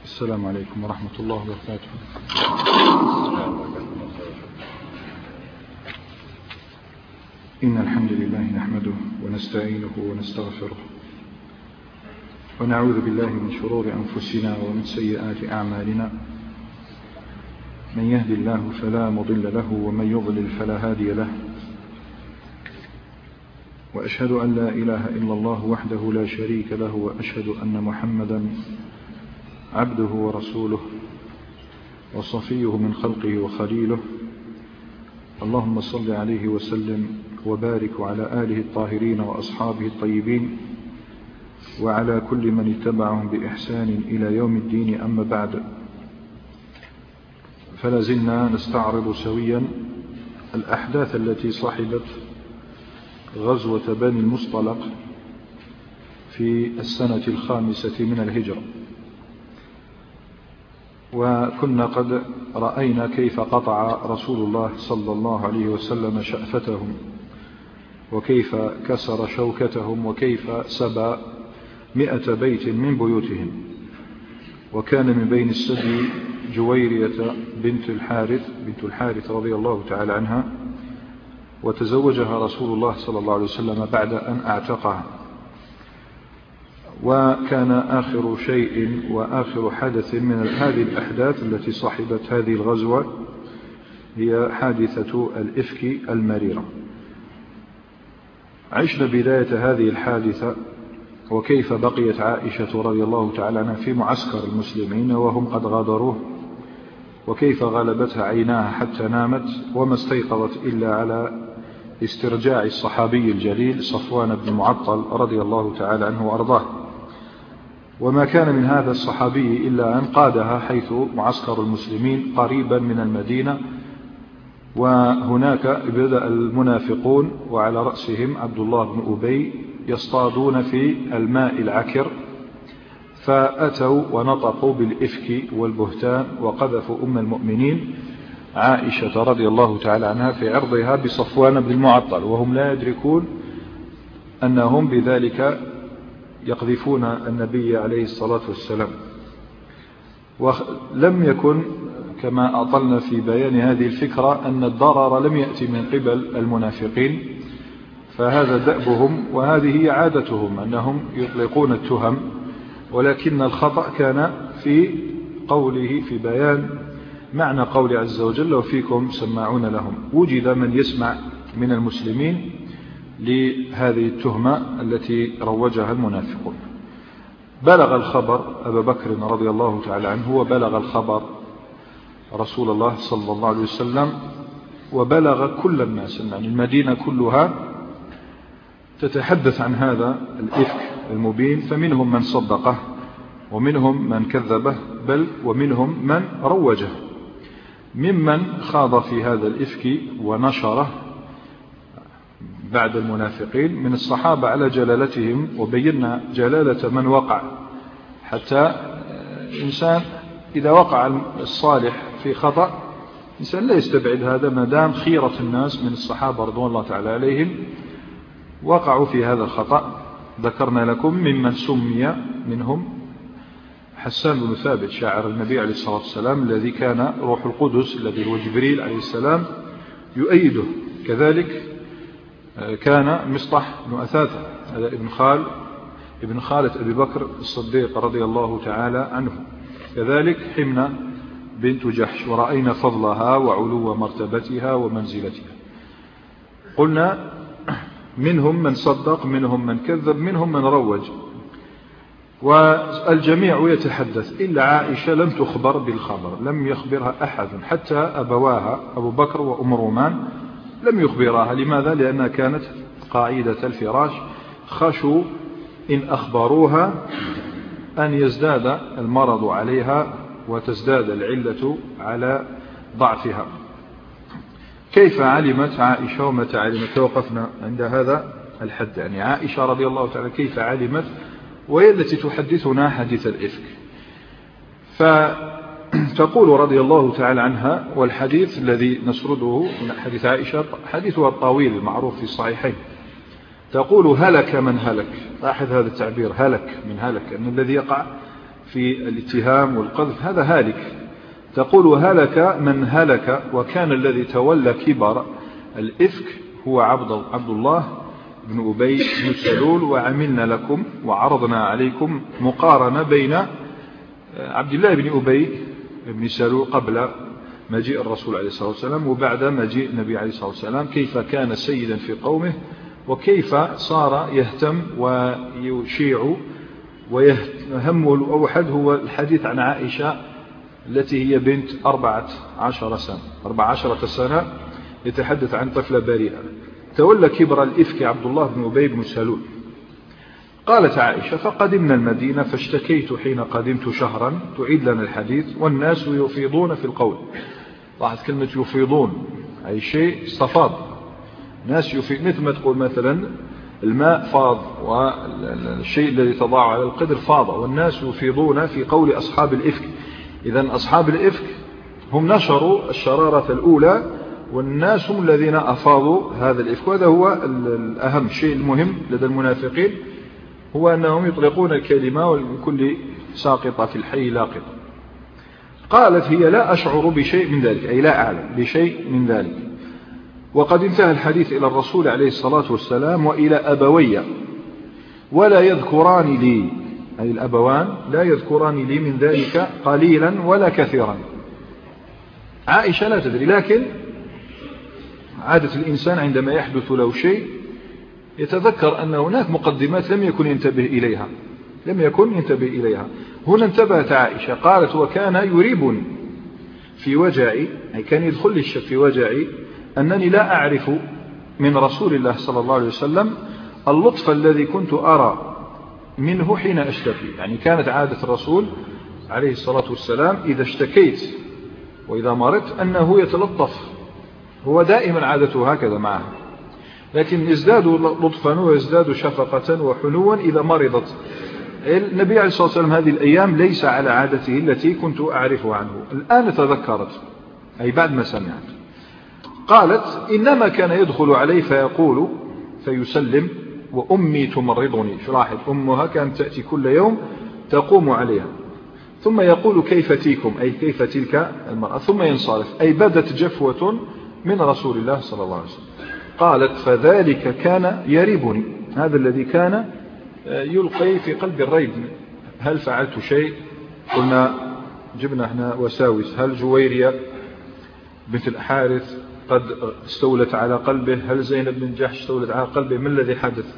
السلام عليكم ورحمة الله وبركاته. إن الحمد لله نحمده ونستعينه ونستغفره ونعوذ بالله من شرور أنفسنا ومن سيئات أعمالنا. من يهد الله فلا مضل له ومن يضلل فلا هادي له، وأشهد أن لا إله إلا الله وحده لا شريك له، وأشهد أن محمدا عبده ورسوله وصفيه من خلقه وخليله. اللهم صل عليه وسلم وبارك على آله الطاهرين وأصحابه الطيبين وعلى كل من اتبعهم بإحسان إلى يوم الدين. أما بعد، فلازلنا نستعرض سويا الأحداث التي صحبت غزوة بني المصطلق في السنة 5 من الهجرة، وكنا قد رأينا كيف قطع رسول الله صلى الله عليه وسلم شأفتهم، وكيف كسر شوكتهم، وكيف سبى 100 بيت من بيوتهم. وكان من بين السبي جويرية بنت الحارث رضي الله تعالى عنها، وتزوجها رسول الله صلى الله عليه وسلم بعد أن أعتقها. وكان آخر شيء وآخر حدث من هذه الأحداث التي صحبت هذه الغزوة هي حادثة الإفك المريرة. عشنا بداية هذه الحادثة وكيف بقيت عائشة رضي الله تعالى عنها في معسكر المسلمين وهم قد غادروه، وكيف غلبتها عيناها حتى نامت وما استيقظت إلا على استرجاع الصحابي الجليل صفوان بن معطل رضي الله تعالى عنه وأرضاه. وما كان من هذا الصحابي إلا أن قادها حيث معسكر المسلمين قريبا من المدينة، وهناك بدأ المنافقون وعلى رأسهم عبد الله بن أبي يصطادون في الماء العكر، فأتوا ونطقوا بالإفك والبهتان وقذفوا أم المؤمنين عائشة رضي الله تعالى عنها في عرضها بصفوان بن المعطل، وهم لا يدركون أنهم بذلك يقذفون النبي عليه الصلاة والسلام. ولم يكن كما أطلنا في بيان هذه الفكرة أن الضرر لم يأتي من قبل المنافقين، فهذا دأبهم وهذه هي عادتهم أنهم يطلقون التهم، ولكن الخطأ كان في قوله في بيان معنى قول عز وجل: وفيكم سماعون لهم. وجد من يسمع من المسلمين لهذه التهمة التي روجها المنافقون. بلغ الخبر أبا بكر رضي الله تعالى عنه، وبلغ الخبر رسول الله صلى الله عليه وسلم، وبلغ كل الناس، يعني المدينة كلها تتحدث عن هذا الإفك المبين، فمنهم من صدقه ومنهم من كذبه، بل ومنهم من روجه. ممن خاض في هذا الإفك ونشره بعد المنافقين من الصحابة على جلالتهم، وبينا جلالة من وقع، حتى إنسان إذا وقع الصالح في خطأ إنسان لا يستبعد هذا، ما دام خيرة الناس من الصحابة رضوان الله تعالى عليهم وقعوا في هذا الخطأ. ذكرنا لكم ممن سمي منهم حسان بن ثابت شاعر النبي عليه الصلاة والسلام، الذي كان روح القدس الذي هو جبريل عليه السلام يؤيده. كذلك كان مصطح بن أثاثة، هذا ابن خالة أبي بكر الصديق رضي الله تعالى عنه. كذلك حمنة بنت جحش، ورأينا فضلها وعلو مرتبتها ومنزلتها. قلنا منهم من صدق، منهم من كذب، منهم من روج، والجميع يتحدث إلا عائشة لم تخبر بالخبر، لم يخبرها أحد، حتى أبواها أبو بكر وأم رومان لم يخبرها. لماذا؟ لأنها كانت قاعدة الفراش، خشوا إن أخبروها أن يزداد المرض عليها وتزداد العلة على ضعفها. كيف علمت عائشة ومتى علمت؟ توقفنا عند هذا الحد، يعني عائشة رضي الله تعالى كيف علمت، وهي التي تحدثنا حديث الإفك. فتقول رضي الله تعالى عنها، والحديث الذي نسرده من حديث عائشة حديثها الطويل المعروف في الصحيحين، تقول: هلك من هلك. لاحظ هذا التعبير، هلك من هلك، أن الذي يقع في الاتهام والقذف هذا هالك. تقول هلك من هلك، وكان الذي تولى كبر الإفك هو عبد الله بن أبي بن سلول. وعملنا لكم وعرضنا عليكم مقارنة بين عبد الله بن أبي بن سلول قبل مجيء الرسول عليه الصلاة والسلام وبعد مجيء النبي عليه الصلاة والسلام، كيف كان سيدا في قومه وكيف صار يهتم ويشيع ويهمه الأوحد هو الحديث عن عائشة التي هي بنت 14 سنة يتحدث عن طفلة بريئة. تولى كبر الإفك عبد الله بن أبي بن سلول. قالت عائشة فقدمنا المدينة فاشتكيت حين قدمت شهرا، تعيد لنا الحديث، والناس يفيضون في القول. لاحظ كلمة يفيضون، أي شيء استفاض، ناس يفيض، مثل ما تقول مثلا الماء فاض والشيء الذي تضع على القدر فاض، والناس يفيضون في قول أصحاب الإفك. إذن أصحاب الإفك هم نشروا الشرارة الأولى، والناس هم الذين أفاضوا هذا الإفك. وهذا هو الأهم شيء المهم لدى المنافقين، هو أنهم يطلقون الكلمة ولكل ساقطة في الحي لاقطة. قالت هي لا أشعر بشيء من ذلك، أي لا أعلم بشيء من ذلك. وقد انتهى الحديث إلى الرسول عليه الصلاة والسلام وإلى أبوي ولا يذكران لي، أي الأبوان لا يذكران لي من ذلك قليلا ولا كثيرا. عائشة لا تدري، لكن عادة الإنسان عندما يحدث له شيء يتذكر أن هناك مقدمات لم يكن ينتبه إليها. هنا انتبهت عائشة، قالت وكان يريبني في وجعي، أي كان يدخل لي الشك في وجعي، أنني لا أعرف من رسول الله صلى الله عليه وسلم اللطف الذي كنت أرى منه حين أشتكي. يعني كانت عادة الرسول عليه الصلاة والسلام إذا اشتكيت وإذا مرضت أنه يتلطف، هو دائما عادته هكذا معه، لكن يزداد لطفا ويزداد شفقة وحنوا إذا مرضت. النبي عليه الصلاة والسلام هذه الأيام ليس على عادته التي كنت أعرفها عنه. الآن تذكرت، أي بعد ما سمعت. قالت إنما كان يدخل علي فيقول فيسلم وأمي تمرضني. شراحت أمها كانت تأتي كل يوم تقوم عليها، ثم يقول كيف تيكم، أي كيف تلك المرأة، ثم ينصرف، أي بدت جفوة من رسول الله صلى الله عليه وسلم. قالت فذلك كان يريبني، هذا الذي كان يلقي في قلب الريب، هل فعلت شيء؟ قلنا جبنا هنا وساوس، هل جويرية بنت الحارث قد استولت على قلبه؟ هل زينب بن جحش استولت على قلبه؟ ما الذي حدث؟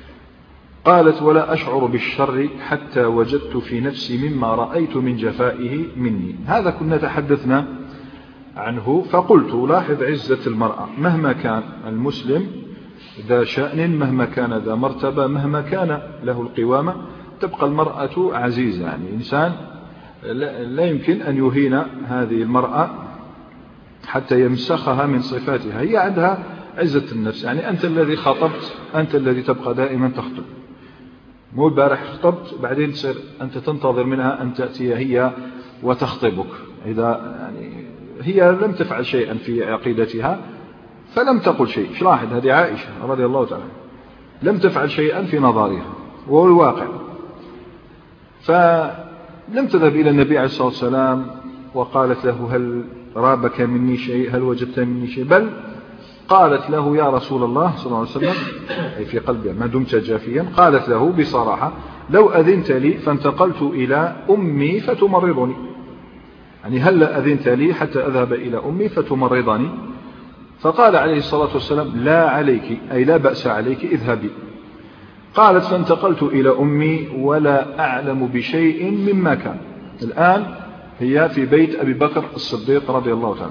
قالت ولا أشعر بالشر حتى وجدت في نفسي مما رأيت من جفائه مني. هذا كنا تحدثنا عنه، فقلت لاحظ عزة المرأة، مهما كان المسلم ذا شأن، مهما كان ذا مرتبة، مهما كان له القوامة، تبقى المرأة عزيزة. يعني إنسان لا يمكن أن يهين هذه المرأة حتى يمسخها من صفاتها. هي عندها عزة النفس، يعني أنت الذي خطبت، أنت الذي تبقى دائما تخطب، مو البارح خطبت بعدين تصير أنت تنتظر منها أن تأتي هي وتخطبك. إذا يعني هي لم تفعل شيئا في عقيدتها فلم تقل شيء. شلاحظ هذه عائشة رضي الله تعالى لم تفعل شيئا في نظرها، وهو الواقع. فلم تذهب إلى النبي عليه الصلاة والسلام وقالت له هل رابك مني شيء، هل وجدت مني شيء، بل قالت له يا رسول الله صلى الله عليه وسلم، أي في قلبها ما دمت جافيا، قالت له بصراحة لو أذنت لي فانتقلت إلى أمي فتمرضني. يعني هل أذنت لي حتى أذهب إلى أمي فتمرضني؟ فقال عليه الصلاة والسلام لا عليك، أي لا بأس عليك، اذهبي. قالت فانتقلت إلى أمي ولا أعلم بشيء مما كان. الآن هي في بيت أبي بكر الصديق رضي الله تعالى،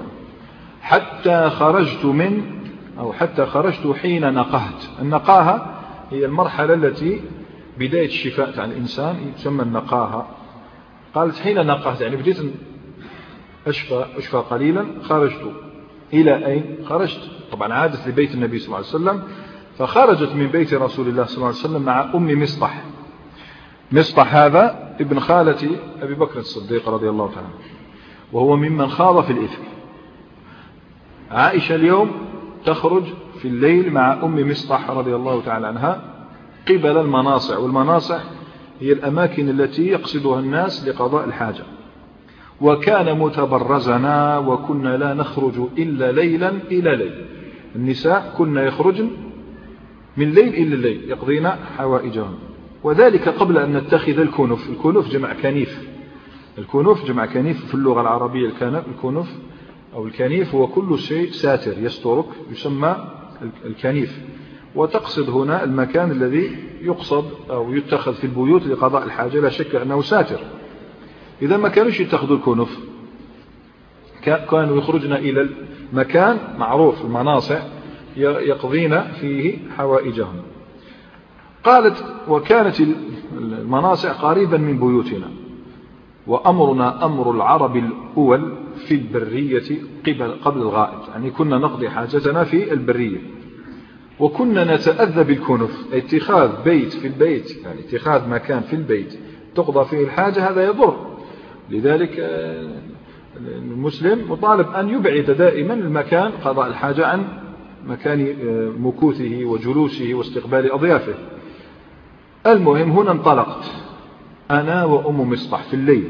حتى خرجت حين نقهت. النقاهة هي المرحلة التي بداية الشفاء عن الإنسان تسمى النقاهة. قالت حين نقهت، يعني بديت أشفى قليلا، خرجت إلى أين؟ خرجت طبعا عادت لبيت النبي صلى الله عليه وسلم، فخرجت من بيت رسول الله صلى الله عليه وسلم مع أم مصطح. مصطح هذا ابن خالة أبي بكر الصديق رضي الله تعالى، وهو ممن خاض في الإفك. عائشة اليوم تخرج في الليل مع أم مصطح رضي الله تعالى عنها قبل المناصع، والمناصع هي الأماكن التي يقصدها الناس لقضاء الحاجة. وكان متبرزنا وكنا لا نخرج إلا ليلا إلى ليل. النساء كنا يخرجن من ليل إلى الليل يقضين حوائجهم، وذلك قبل أن نتخذ الكنف. الكنف جمع كنيف. الكنف جمع كنيف في اللغة العربية. الكنف أو الكنيف هو كل شيء ساتر يسترك يسمى الكنيف، وتقصد هنا المكان الذي يقصد أو يتخذ في البيوت لقضاء الحاجة، لا شك أنه ساتر. إذا ما كانوش يتخذوا الكنف كانوا يخرجنا إلى المكان معروف المناصع يقضين فيه حوائجهم. قالت وكانت المناصع قريبا من بيوتنا، وأمرنا أمر العرب الأول في البرية قبل الغائط، يعني كنا نقضي حاجتنا في البرية. وكنا نتأذى بالكنف، اتخاذ بيت في البيت، يعني اتخاذ مكان في البيت تقضى فيه الحاجة هذا يضر. لذلك المسلم مطالب أن يبعد دائما المكان قضاء الحاجة عن مكان مكوثه وجلوسه واستقبال أضيافه. المهم هنا انطلقت أنا وأم مصطح في الليل.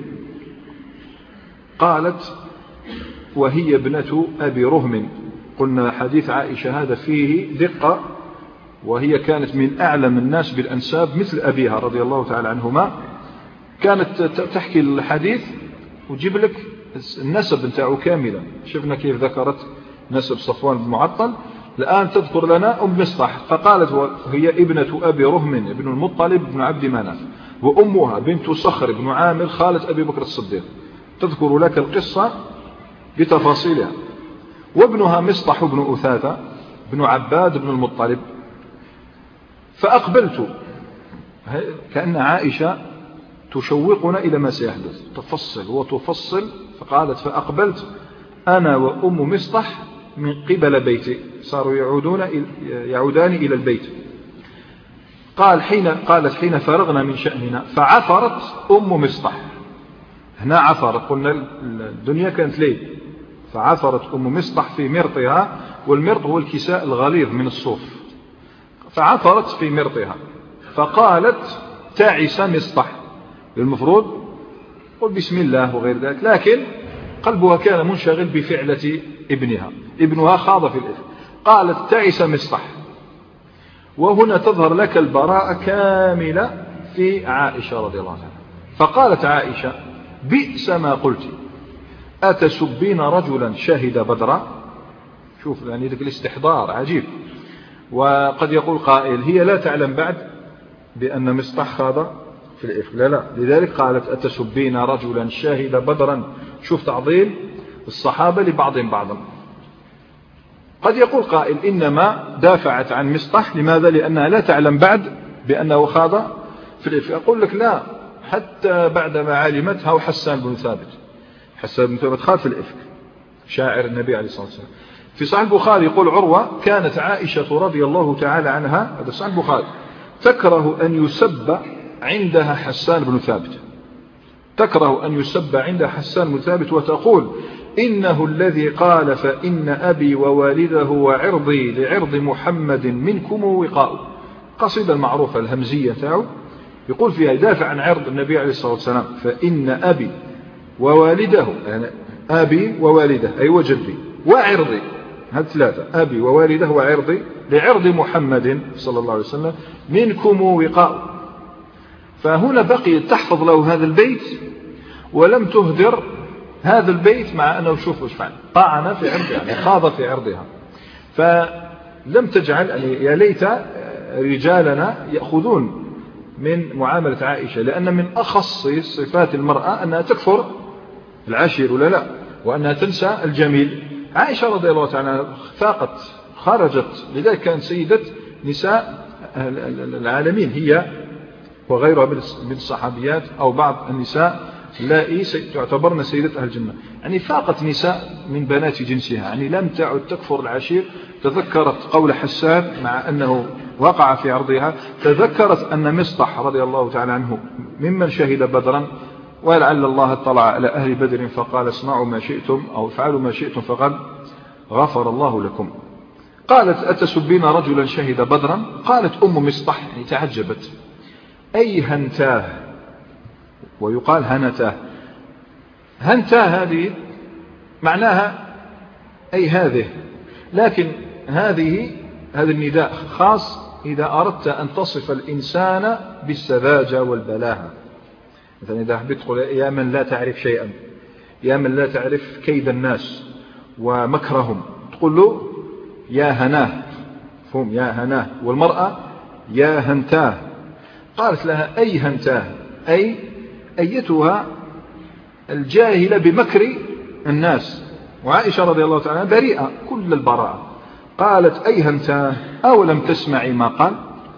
قالت وهي ابنة أبي رهم. قلنا حديث عائشة هذا فيه دقة، وهي كانت من أعلم الناس بالأنساب مثل أبيها رضي الله تعالى عنهما. كانت تحكي الحديث وتجيب لك النسب نتاعو كاملا. شفنا كيف ذكرت نسب صفوان بن معطل، الآن تذكر لنا أم مصطح. فقالت وهي ابنة أبي رهم ابن المطلب بن عبد مناف، وأمها بنت صخر بن عامر خالة أبي بكر الصديق. تذكر لك القصة بتفاصيلها. وابنها مصطح بن أثاثة بن عباد بن المطلب. فأقبلت، كأن عائشة تشوقنا إلى ما سيحدث، تفصل وتفصل. فقالت فأقبلت أنا وأم مصطح من قبل بيتي، صاروا يعودان إلى البيت. قالت حين فرغنا من شأننا فعثرت أم مصطح. هنا عثرت، قلنا الدنيا كانت ليل، فعثرت أم مصطح في مرطها، والمرط هو الكساء الغليظ من الصوف. فعثرت في مرطها فقالت تعس مصطح. المفروض قل بسم الله وغير ذلك، لكن قلبها كان منشغل بفعلة ابنها خاض في الإثم. قالت تعس مصطح. وهنا تظهر لك البراءة كاملة في عائشة رضي الله عنها. فقالت عائشة بئس ما قلت، أتسبين رجلا شهد بدرا. شوف يعني ذلك الاستحضار عجيب. وقد يقول قائل هي لا تعلم بعد بأن مصطح خاض في الإفك، لا. لذلك قالت أتسبين رجلا شهد بدرا. شوف تعظيم الصحابة لبعضهم بعضا. قد يقول قائل إنما دافعت عن مصطح، لماذا؟ لأنها لا تعلم بعد بأنه خاض في الإفك. أقول لك لا، حتى بعدما علمت هو حسان بن ثابت. حسان بن ثابت خاض في الإفك، شاعر النبي عليه الصلاة والسلام. في صحيح البخاري يقول عروة كانت عائشة رضي الله تعالى عنها، هذا صحيح البخاري، تكره أن يسب عندها حسان بن ثابت. تكره أن يسب عندها حسان بن ثابت، وتقول إنه الذي قال فإن أبي ووالده وعرضي لعرض محمد منكم وقاء. قصيدة المعروفة الهمزية تاعو يقول فيها يدافع عن عرض النبي عليه الصلاة والسلام. فإن أبي ووالده، يعني أبي ووالده أي وجدي وعرضي، هذه ثلاثة، أبي ووالده وعرضي لعرض محمد صلى الله عليه وسلم منكم وقاء. فهنا بقي تحفظ له هذا البيت ولم تهدر هذا البيت، مع أنه شوف وش فعل، طعن في عرضها، يعني خاض في عرضها. فلم تجعل، يعني يا ليت رجالنا يأخذون من معاملة عائشة، لأن من أخص صفات المرأة أنها تكفر العشير ولا لا، وأنها تنسى الجميل. عائشة رضي الله تعالى عنها فاقت، خرجت، لذلك كانت سيدة نساء العالمين هي وغيرها من الصحابيات أو بعض النساء اللائي تعتبرن سيدة أهل الجنة. يعني فاقت نساء من بنات جنسها، يعني لم تعد تكفر العشير. تذكرت قول حسان مع أنه وقع في عرضها، تذكرت أن مصطح رضي الله تعالى عنه ممن شهد بدرا، ولعل الله اطلع على أهل بدر فقال اصنعوا ما شئتم أو افعلوا ما شئتم فقد غفر الله لكم. قالت أتسبين رجلا شهد بدرا. قالت أم مصطح، يعني تعجبت، أي هنتاه، ويقال هنتاه. هنتاه هذه معناها أي هذه، لكن هذا النداء خاص إذا أردت أن تصف الإنسان بالسذاجة والبلاهة. مثلا إذا حبيت تقول يا من لا تعرف شيئا، يا من لا تعرف كيد الناس ومكرهم، تقول له يا هناه، فهم يا هناه. والمرأة يا هنتاه. قالت لها أي هنتاه، أي أيتها الجاهلة بمكر الناس. وعائشة رضي الله تعالى بريئة كل البراءة. قالت أي هنتاه أولم تسمعي ما قال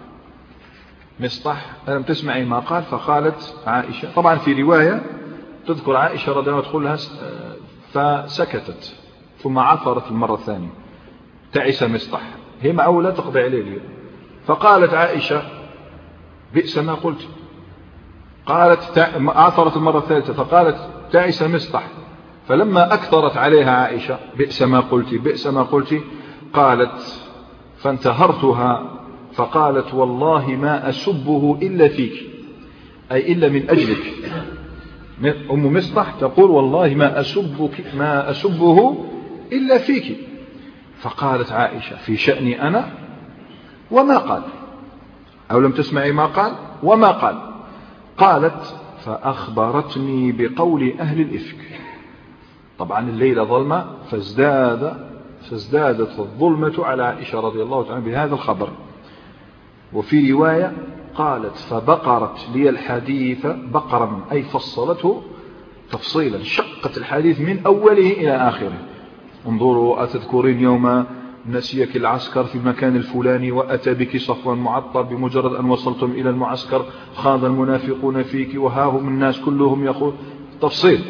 مصطح، ألم تسمعي ما قال؟ فقالت عائشة، طبعا في رواية تذكر عائشة رضي الله تقول لها فسكتت ثم عثرت المرة الثانية تعس مصطح، هي معولة تقضي عليه. فقالت عائشة بئس ما قلت. قالت عثرت المرة الثالثة فقالت تعس مصطح. فلما أكثرت عليها عائشة بئس ما قلت بئس ما قلت، قالت فانتهرتها فقالت والله ما أسبه إلا فيك، أي إلا من أجلك. أم مصطح تقول والله ما أسبه إلا فيك. فقالت عائشة في شأني أنا وما قال، أو لم تسمعي ما قال وما قال. قالت فأخبرتني بقول أهل الإفك. طبعا الليلة ظلمة فازدادت الظلمة على عائشة رضي الله تعالى بهذا الخبر. وفي رواية قالت فبقرت لي الحديث بقرا، أي فصلته تفصيلا، شقت الحديث من أوله إلى آخره. انظروا أتذكرين يوم نسيك العسكر في المكان الفلاني وأتى بك صفوا معطر، بمجرد أن وصلتم إلى المعسكر خاض المنافقون فيك وها هم الناس كلهم يقول تفصيل.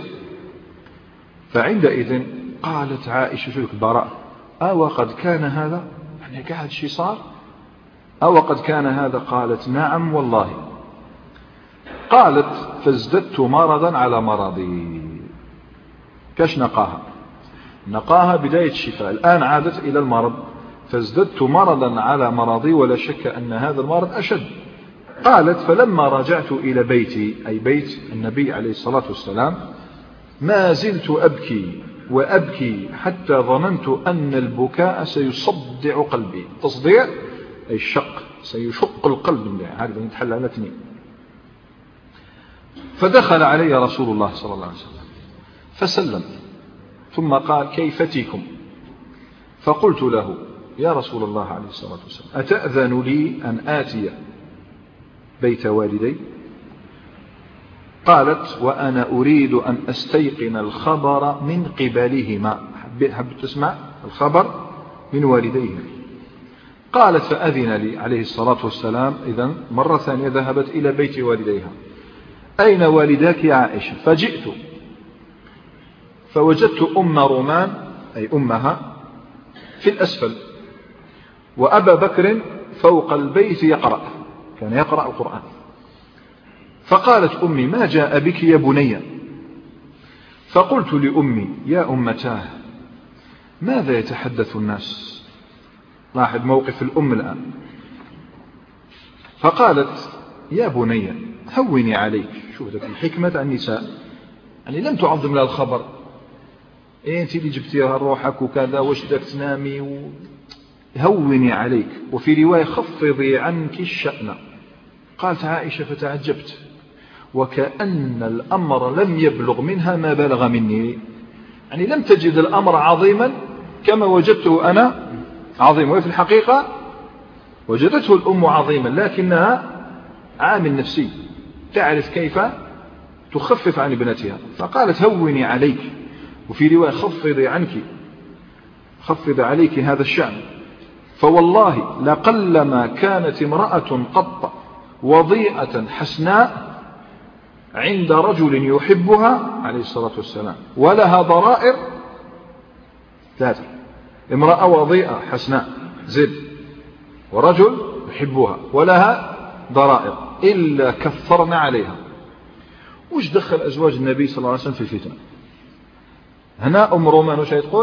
فعندئذ قالت عائشة شو براء وقد كان هذا، يعني قاعد شي صار وقد كان هذا؟ قالت نعم والله. قالت فازددت مرضا على مرضي. كاش نقاها بداية الشفاء، الآن عادت إلى المرض، فازددت مرضا على مرضي ولا شك أن هذا المرض أشد. قالت فلما رجعت إلى بيتي، أي بيت النبي عليه الصلاة والسلام، ما زلت أبكي وأبكي حتى ظننت أن البكاء سيصدع قلبي. تصديع أي الشق، سيشق القلب، هذا يتحل على اثنين. فدخل علي رسول الله صلى الله عليه وسلم فسلم ثم قال كيف تيكم؟ فقلت له يا رسول الله عليه الصلاة والسلام أتأذن لي أن آتي بيت والدي؟ قالت وأنا أريد أن أستيقن الخبر من قبلهما. حبيت تسمع الخبر من والديهم. قالت فأذن لي عليه الصلاة والسلام. إذن مرة ثانية ذهبت إلى بيت والديها. أين والداك يا عائشة؟ فجئت فوجدت أم رومان أي أمها في الأسفل، وأبا بكر فوق البيت يقرأ، كان يقرأ القرآن. فقالت أمي ما جاء بك يا بني؟ فقلت لأمي يا أمتاه ماذا يتحدث الناس؟ لاحظ موقف الأم الآن. فقالت يا بني هوني عليك. شوف ذلك الحكمة عن النساء، يعني لم تعظم لها الخبر. انت اللي جبتيها روحك وكذا واش بدك تنامي هوني عليك. وفي رواية خفضي عنك الشأن. قالت عائشة فتعجبت وكأن الأمر لم يبلغ منها ما بلغ مني، يعني لم تجد الأمر عظيما كما وجدته أنا عظيم. وفي الحقيقة وجدته الأم عظيما، لكنها عامل نفسي تعرف كيف تخفف عن ابنتها. فقالت هوني عليك. وفي رواية خفض عليك هذا الشأن. فوالله لقلما كانت امرأة قط وضيئة حسناء عند رجل يحبها عليه الصلاة والسلام ولها ضرائر. ثلاثة: امرأة وضيئة حسناء زد، ورجل يحبها ولها ضرائر، إلا كثرنا عليها. وش دخل أزواج النبي صلى الله عليه وسلم في الفتنة؟ هنا أم رومان وش تقول؟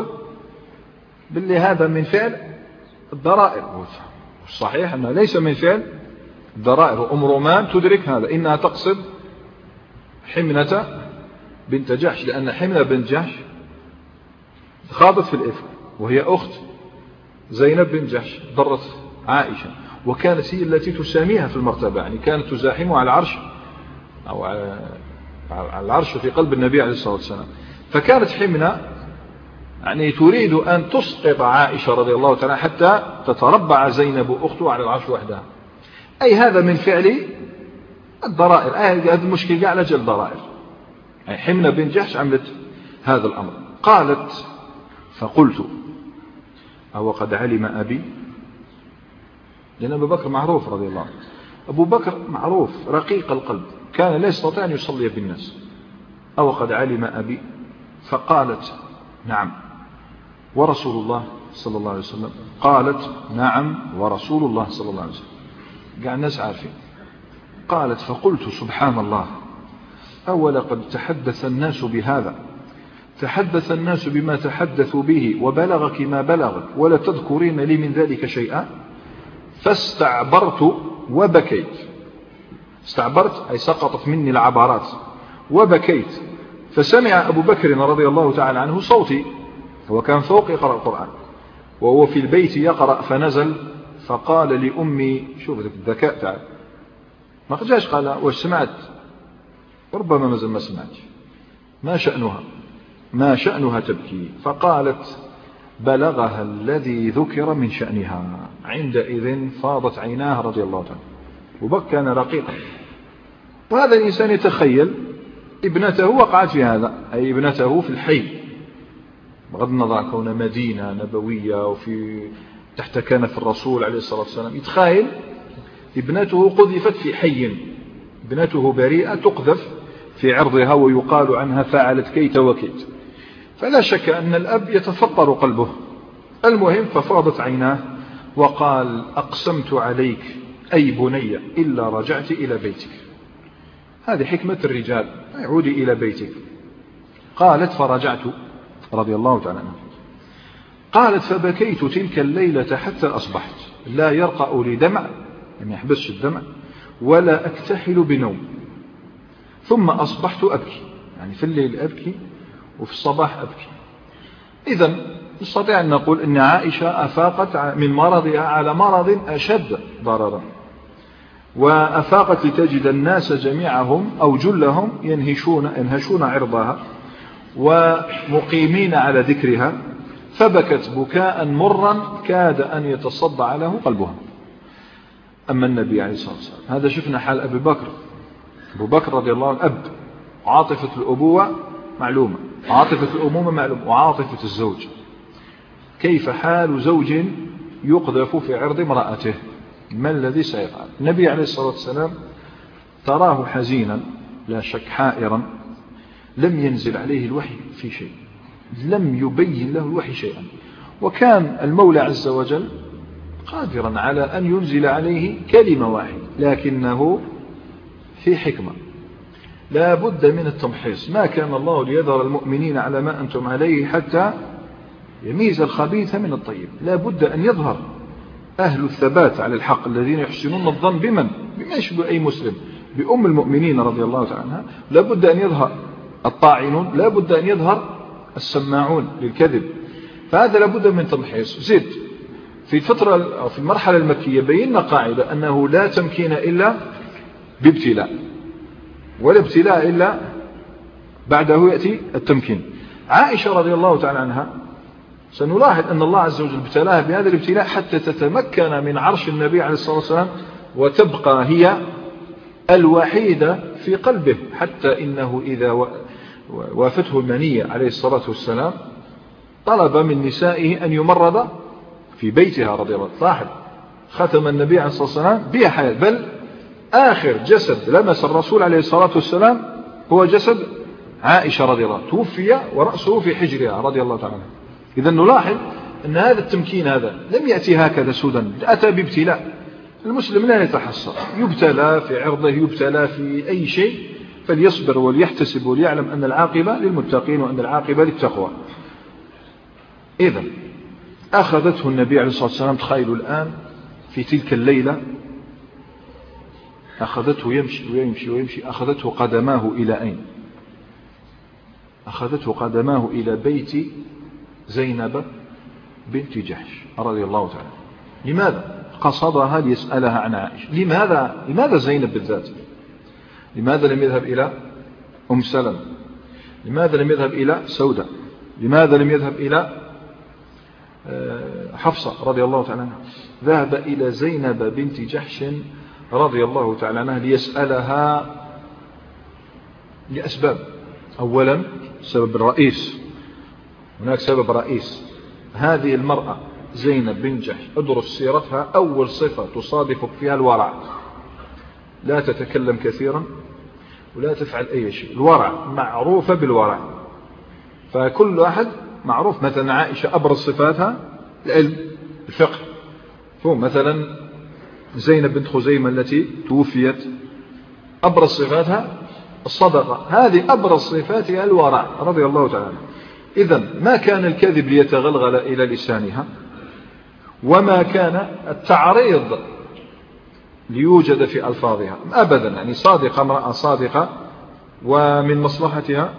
باللي هذا من فعل الضرائر. صحيح أنه ليس من فعل الضرائر وأم رومان تدرك هذا، إنها تقصد حمنة بنت جحش، لأن حمنة بنت جحش خاضت في الإفك وهي أخت زينب بن جحش ضرت عائشة، وكانت هي التي تساميها في المرتبة، يعني كانت تزاحمها على العرش أو على العرش في قلب النبي عليه الصلاة والسلام. فكانت حمنة يعني تريد أن تسقط عائشة رضي الله تعالى حتى تتربع زينب أخته على العرش وحدها. أي هذا من فعل الضرائر، هذا المشكلة على جل ضرائر. يعني حمنة بن جحش عملت هذا الأمر. قالت فقلت أو قد علم أبي، لأن أبو بكر معروف رضي الله عنه، أبو بكر معروف رقيق القلب، كان لا يستطيع أن يصلي بالناس. أو قد علم أبي. فقالت نعم ورسول الله صلى الله عليه وسلم. قالت نعم ورسول الله صلى الله عليه وسلم. قاعد الناس عارفين. قالت فقلت سبحان الله، أولا قد تحدث الناس بهذا، تحدث الناس بما تحدثوا به وبلغك ما بلغك ولا تذكرين لي من ذلك شيئا. فاستعبرت وبكيت. استعبرت أي سقطت مني العبارات وبكيت. فسمع أبو بكر رضي الله تعالى عنه صوتي، هو كان فوق يقرأ القرآن وهو في البيت يقرأ، فنزل فقال لأمي، شوف الذكاء تعالى، ما جاش قال واش سمعت، ربما ما سمعت، ما شأنها تبكي. فقالت بلغها الذي ذكر من شأنها. عندئذ فاضت عيناه رضي الله تعالى. وبكى كان رقيقا، وهذا الإنسان يتخيل ابنته وقعت في هذا، أي ابنته في الحي، بغض النظر كون مدينة نبوية وفي تحت كنف الرسول عليه الصلاة والسلام، يتخيل ابنته قذفت في حي، ابنته بريئة تقذف في عرضها ويقال عنها فعلت كيت وكيت. فلا شك أن الأب يتفطر قلبه. المهم ففاضت عيناه وقال أقسمت عليك أي بني إلا رجعت إلى بيتك. هذه حكمة الرجال، عودي إلى بيتك. قالت فرجعت رضي الله تعالى عنها. قالت فبكيت تلك الليلة حتى أصبحت لا يرقأ لي دمع، يعني يحبسش الدمع، ولا أكتحل بنوم، ثم أصبحت أبكي، يعني في الليل أبكي وفي الصباح أبكي. إذن نستطيع أن نقول أن عائشة أفاقت من مرضها على مرض أشد ضررا، وأفاقت لتجد الناس جميعهم أو جلهم ينهشون عرضها ومقيمين على ذكرها، فبكت بكاء مرا كاد أن يتصدع له قلبها. أما النبي عليه الصلاة والسلام هذا شفنا حال أبي بكر. أبو بكر رضي الله عنه أب، عاطفة الأبوة معلومة، عاطفة الأمومة معلومة، وعاطفة الزوج. كيف حال زوج يقذف في عرض امرأته؟ ما الذي سيفعل؟ النبي عليه الصلاة والسلام تراه حزينا لا شك حائرا، لم ينزل عليه الوحي في شيء، لم يبين له الوحي شيئا، وكان المولى عز وجل قادرا على أن ينزل عليه كلمة واحدة، لكنه في حكمة لا بد من التمحيص. ما كان الله ليذر المؤمنين على ما أنتم عليه حتى يميز الخبيث من الطيب. لا بد أن يظهر أهل الثبات على الحق الذين يحسنون الظن بما يشبه أي مسلم، بأم المؤمنين رضي الله تعالى عنها. لا بد أن يظهر الطاعنون، لا بد أن يظهر السماعون للكذب. فهذا لا بد من تمحيص. زد في الفترة أو في المرحلة المكية بينا قاعدة أنه لا تمكين إلا بابتلاء، ولا ابتلاء إلا بعده يأتي التمكين. عائشة رضي الله تعالى عنها سنلاحظ أن الله عز وجل ابتلاها بهذا الابتلاء حتى تتمكن من عرش النبي عليه الصلاة والسلام، وتبقى هي الوحيدة في قلبه، حتى إنه إذا وافته المنية عليه الصلاة والسلام طلب من نسائه أن يمرض في بيتها رضي الله. لاحظ ختم النبي عليه الصلاة والسلام بها حياة، بل آخر جسد لمس الرسول عليه الصلاة والسلام هو جسد عائشة رضي الله، توفي ورأسه في حجرها رضي الله تعالى. إذا نلاحظ أن هذا التمكين هذا لم يأتي هكذا سودا، أتى بابتلاء. المسلم لا يتحصر، يبتلى في عرضه، يبتلى في أي شيء، فليصبر وليحتسب وليعلم أن العاقبة للمتقين وأن العاقبة للتقوى. إذا أخذته النبي عليه الصلاة والسلام، تخيلوا الآن في تلك الليلة أخذته يمشي ويمشي ويمشي، أخذته قدماه إلى أين؟ أخذته قدماه إلى بيت زينب بنت جحش رضي الله تعالى. لماذا؟ قصدها ليسألها عن عائشة. لماذا زينب بالذات؟ لماذا لم يذهب إلى أم سلمة؟ لماذا لم يذهب إلى سودة؟ لماذا لم يذهب إلى حفصة رضي الله تعالى عنها؟ ذهب إلى زينب بنت جحش رضي الله تعالى عنها ليسألها لأسباب. أولا سبب الرئيس، هناك سبب رئيس. هذه المرأة زينب بن جحش أدرس سيرتها، أول صفة تصادفك فيها الورع، لا تتكلم كثيرا ولا تفعل أي شيء. الورع معروفة بالورع، فكل أحد معروف. مثلا عائشة أبرز صفاتها العلم الفقه، مثلا زينب بنت خزيمة التي توفيت أبرز صفاتها الصدقة، هذه أبرز صفاتها الورع رضي الله تعالى. إذن ما كان الكذب ليتغلغل إلى لسانها، وما كان التعريض ليوجد في ألفاظها أبدا. يعني صادقة، امرأة صادقة، ومن مصلحتها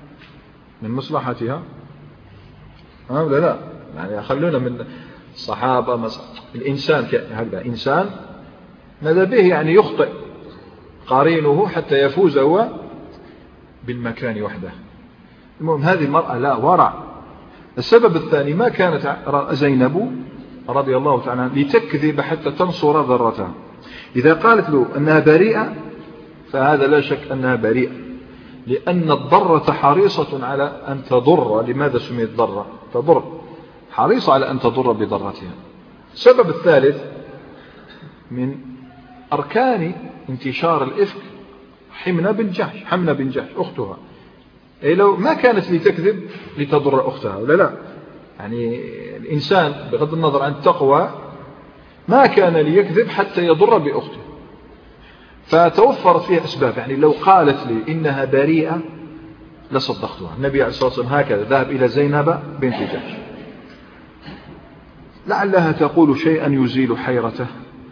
لا يعني خلونا من الصحابة الإنسان هكذا إنسان ماذا به يعني يخطئ قارينه حتى يفوز هو بالمكان وحده. المهم هذه المرأة لا ورع. السبب الثاني ما كانت زينب رضي الله تعالى لتكذب حتى تنصر ضرتها. إذا قالت له أنها بريئة فهذا لا شك أنها بريئة، لأن الضرة حريصة على أن تضر. لماذا سميت ضرة؟ تضر، حريصة على أن تضر بضرتها. السبب الثالث من أركان انتشار الإفك حمنة بن جحش أختها. أي لو ما كانت لتكذب لتضر أختها ولا لا، يعني الإنسان بغض النظر عن التقوى ما كان ليكذب حتى يضر بأخته، فتوفرت فيها أسباب. يعني لو قالت لي إنها بريئة لصدقتها. النبي عليه الصلاة والسلام هكذا ذهب إلى زينب بنت جحش لعلها تقول شيئا يزيل حيرته،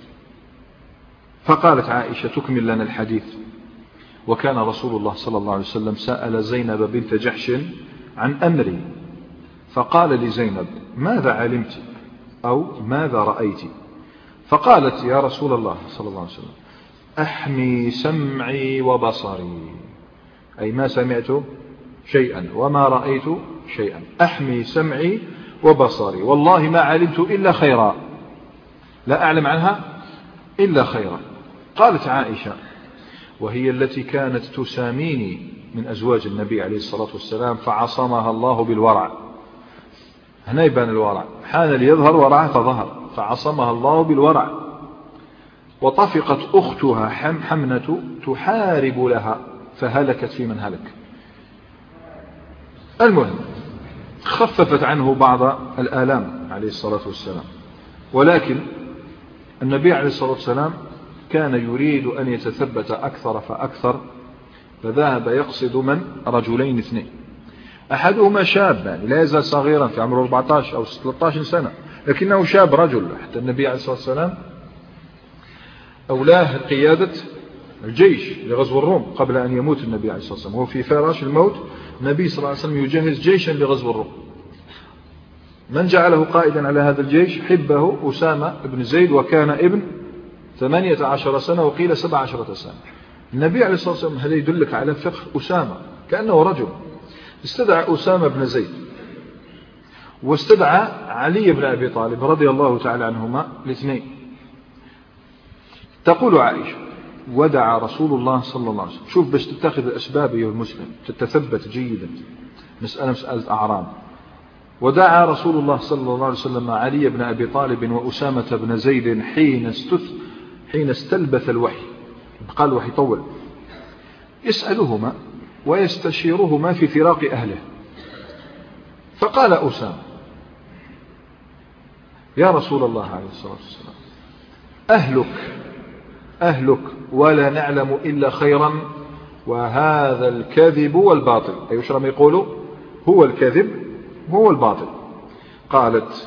فقالت عائشة تكمل لنا الحديث: وكان رسول الله صلى الله عليه وسلم سأل زينب بنت جحش عن أمري فقال لزينب: ماذا علمت أو ماذا رأيت؟ فقالت: يا رسول الله صلى الله عليه وسلم أحمي سمعي وبصري، أي ما سمعت شيئا وما رأيت شيئا، أحمي سمعي وبصري، والله ما علمت إلا خيرا، لا أعلم عنها إلا خيرا. قالت عائشة وهي التي كانت تساميني من أزواج النبي عليه الصلاة والسلام فعصمها الله بالورع. هنا يبان الورع، حان ليظهر ورعها فظهر، فعصمها الله بالورع. وطفقت أختها حمنة تحارب لها فهلكت في من هلك. المهم خففت عنه بعض الآلام عليه الصلاة والسلام، ولكن النبي عليه الصلاة والسلام كان يريد أن يتثبت أكثر فأكثر، فذهب يقصد من رجلين اثنين، أحدهما شاب يعني لا يزال صغيرا في عمره 14 أو 13 سنة، لكنه شاب رجل. حتى النبي عليه الصلاة والسلام أولاه قيادة الجيش لغزو الروم قبل أن يموت النبي عليه الصلاة والسلام. وهو في فراش الموت النبي صلى الله عليه وسلم يجهز جيشا لغزو الروم. من جعله قائدا على هذا الجيش؟ حبه أسامة بن زيد، وكان ابن 18 سنة وقيل 17 سنة. النبي عليه الصلاة والسلام هذا يدلك على فقه أسامة، كأنه رجل. استدعى أسامة بن زيد واستدعى علي بن أبي طالب رضي الله تعالى عنهما الاثنين. تقول عائشة: ودعا رسول الله صلى الله عليه وسلم. شوف باش تتخذ الأسباب أيها المسلم تتثبت جيدا، مسألة أعرام. ودعا رسول الله صلى الله عليه وسلم علي بن أبي طالب وأسامة بن زيد حين استلبث الوحي، قال الوحي طول، يسألهما ويستشيرهما في فراق أهله. فقال أسامة: يا رسول الله عليه الصلاة والسلام أهلك ولا نعلم إلا خيرا، وهذا الكذب والباطل. أي وش رم يقولوا؟ هو الكذب هو الباطل. قالت: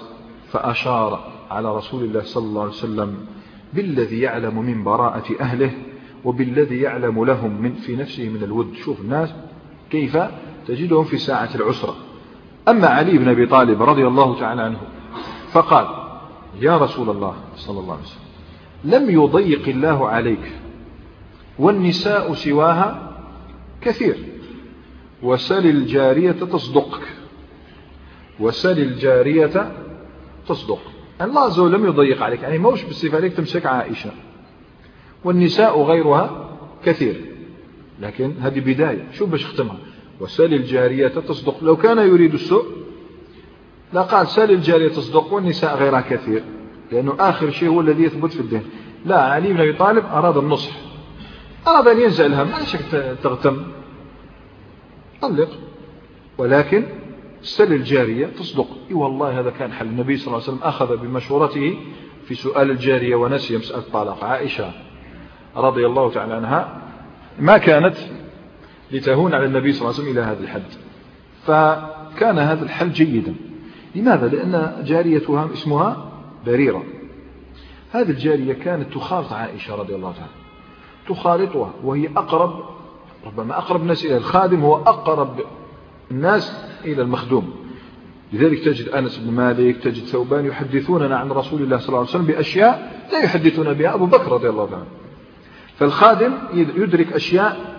فأشار على رسول الله صلى الله عليه وسلم بالذي يعلم من براءة أهله وبالذي يعلم لهم في نفسه من الود. شوف الناس كيف تجدهم في ساعة العسرة. أما علي بن أبي طالب رضي الله تعالى عنه فقال يا رسول الله صلى الله عليه وسلم لم يضيق الله عليك والنساء سواها كثير وسل الجارية تصدقك. وسل الجارية تصدق. الله عز وجل لم يضيق عليك، يعني موش بالصفة عليك تمسك عائشة، والنساء غيرها كثير، لكن هذه بداية. شو باش ختمها؟ وسل الجارية تصدق. لو كان يريد السوء لا قال سل الجارية تصدق والنساء غيرها كثير، لأنه آخر شيء هو الذي يثبت في الدين. لا، علي بن أبي طالب أراد النصح، أراد أن ينزع الهم، ما شك تغتم طلق، ولكن سل الجارية تصدق. إي والله هذا كان حل. النبي صلى الله عليه وسلم أخذ بمشورته في سؤال الجارية ونسي مسألة الطلاق. عائشة رضي الله تعالى عنها ما كانت لتهون على النبي صلى الله عليه وسلم إلى هذا الحد، فكان هذا الحل جيدا. لماذا؟ لأن جاريتها اسمها بريرة. هذه الجارية كانت تخالط عائشة رضي الله تعالى، تخالطها، وهي أقرب، ربما أقرب الناس إلى الخادم، هو أقرب الناس إلى المخدوم. لذلك تجد أنس بن مالك، تجد ثوبان يحدثوننا عن رسول الله صلى الله عليه وسلم بأشياء لا يحدثون بها أبو بكر رضي الله عنه. فالخادم يدرك أشياء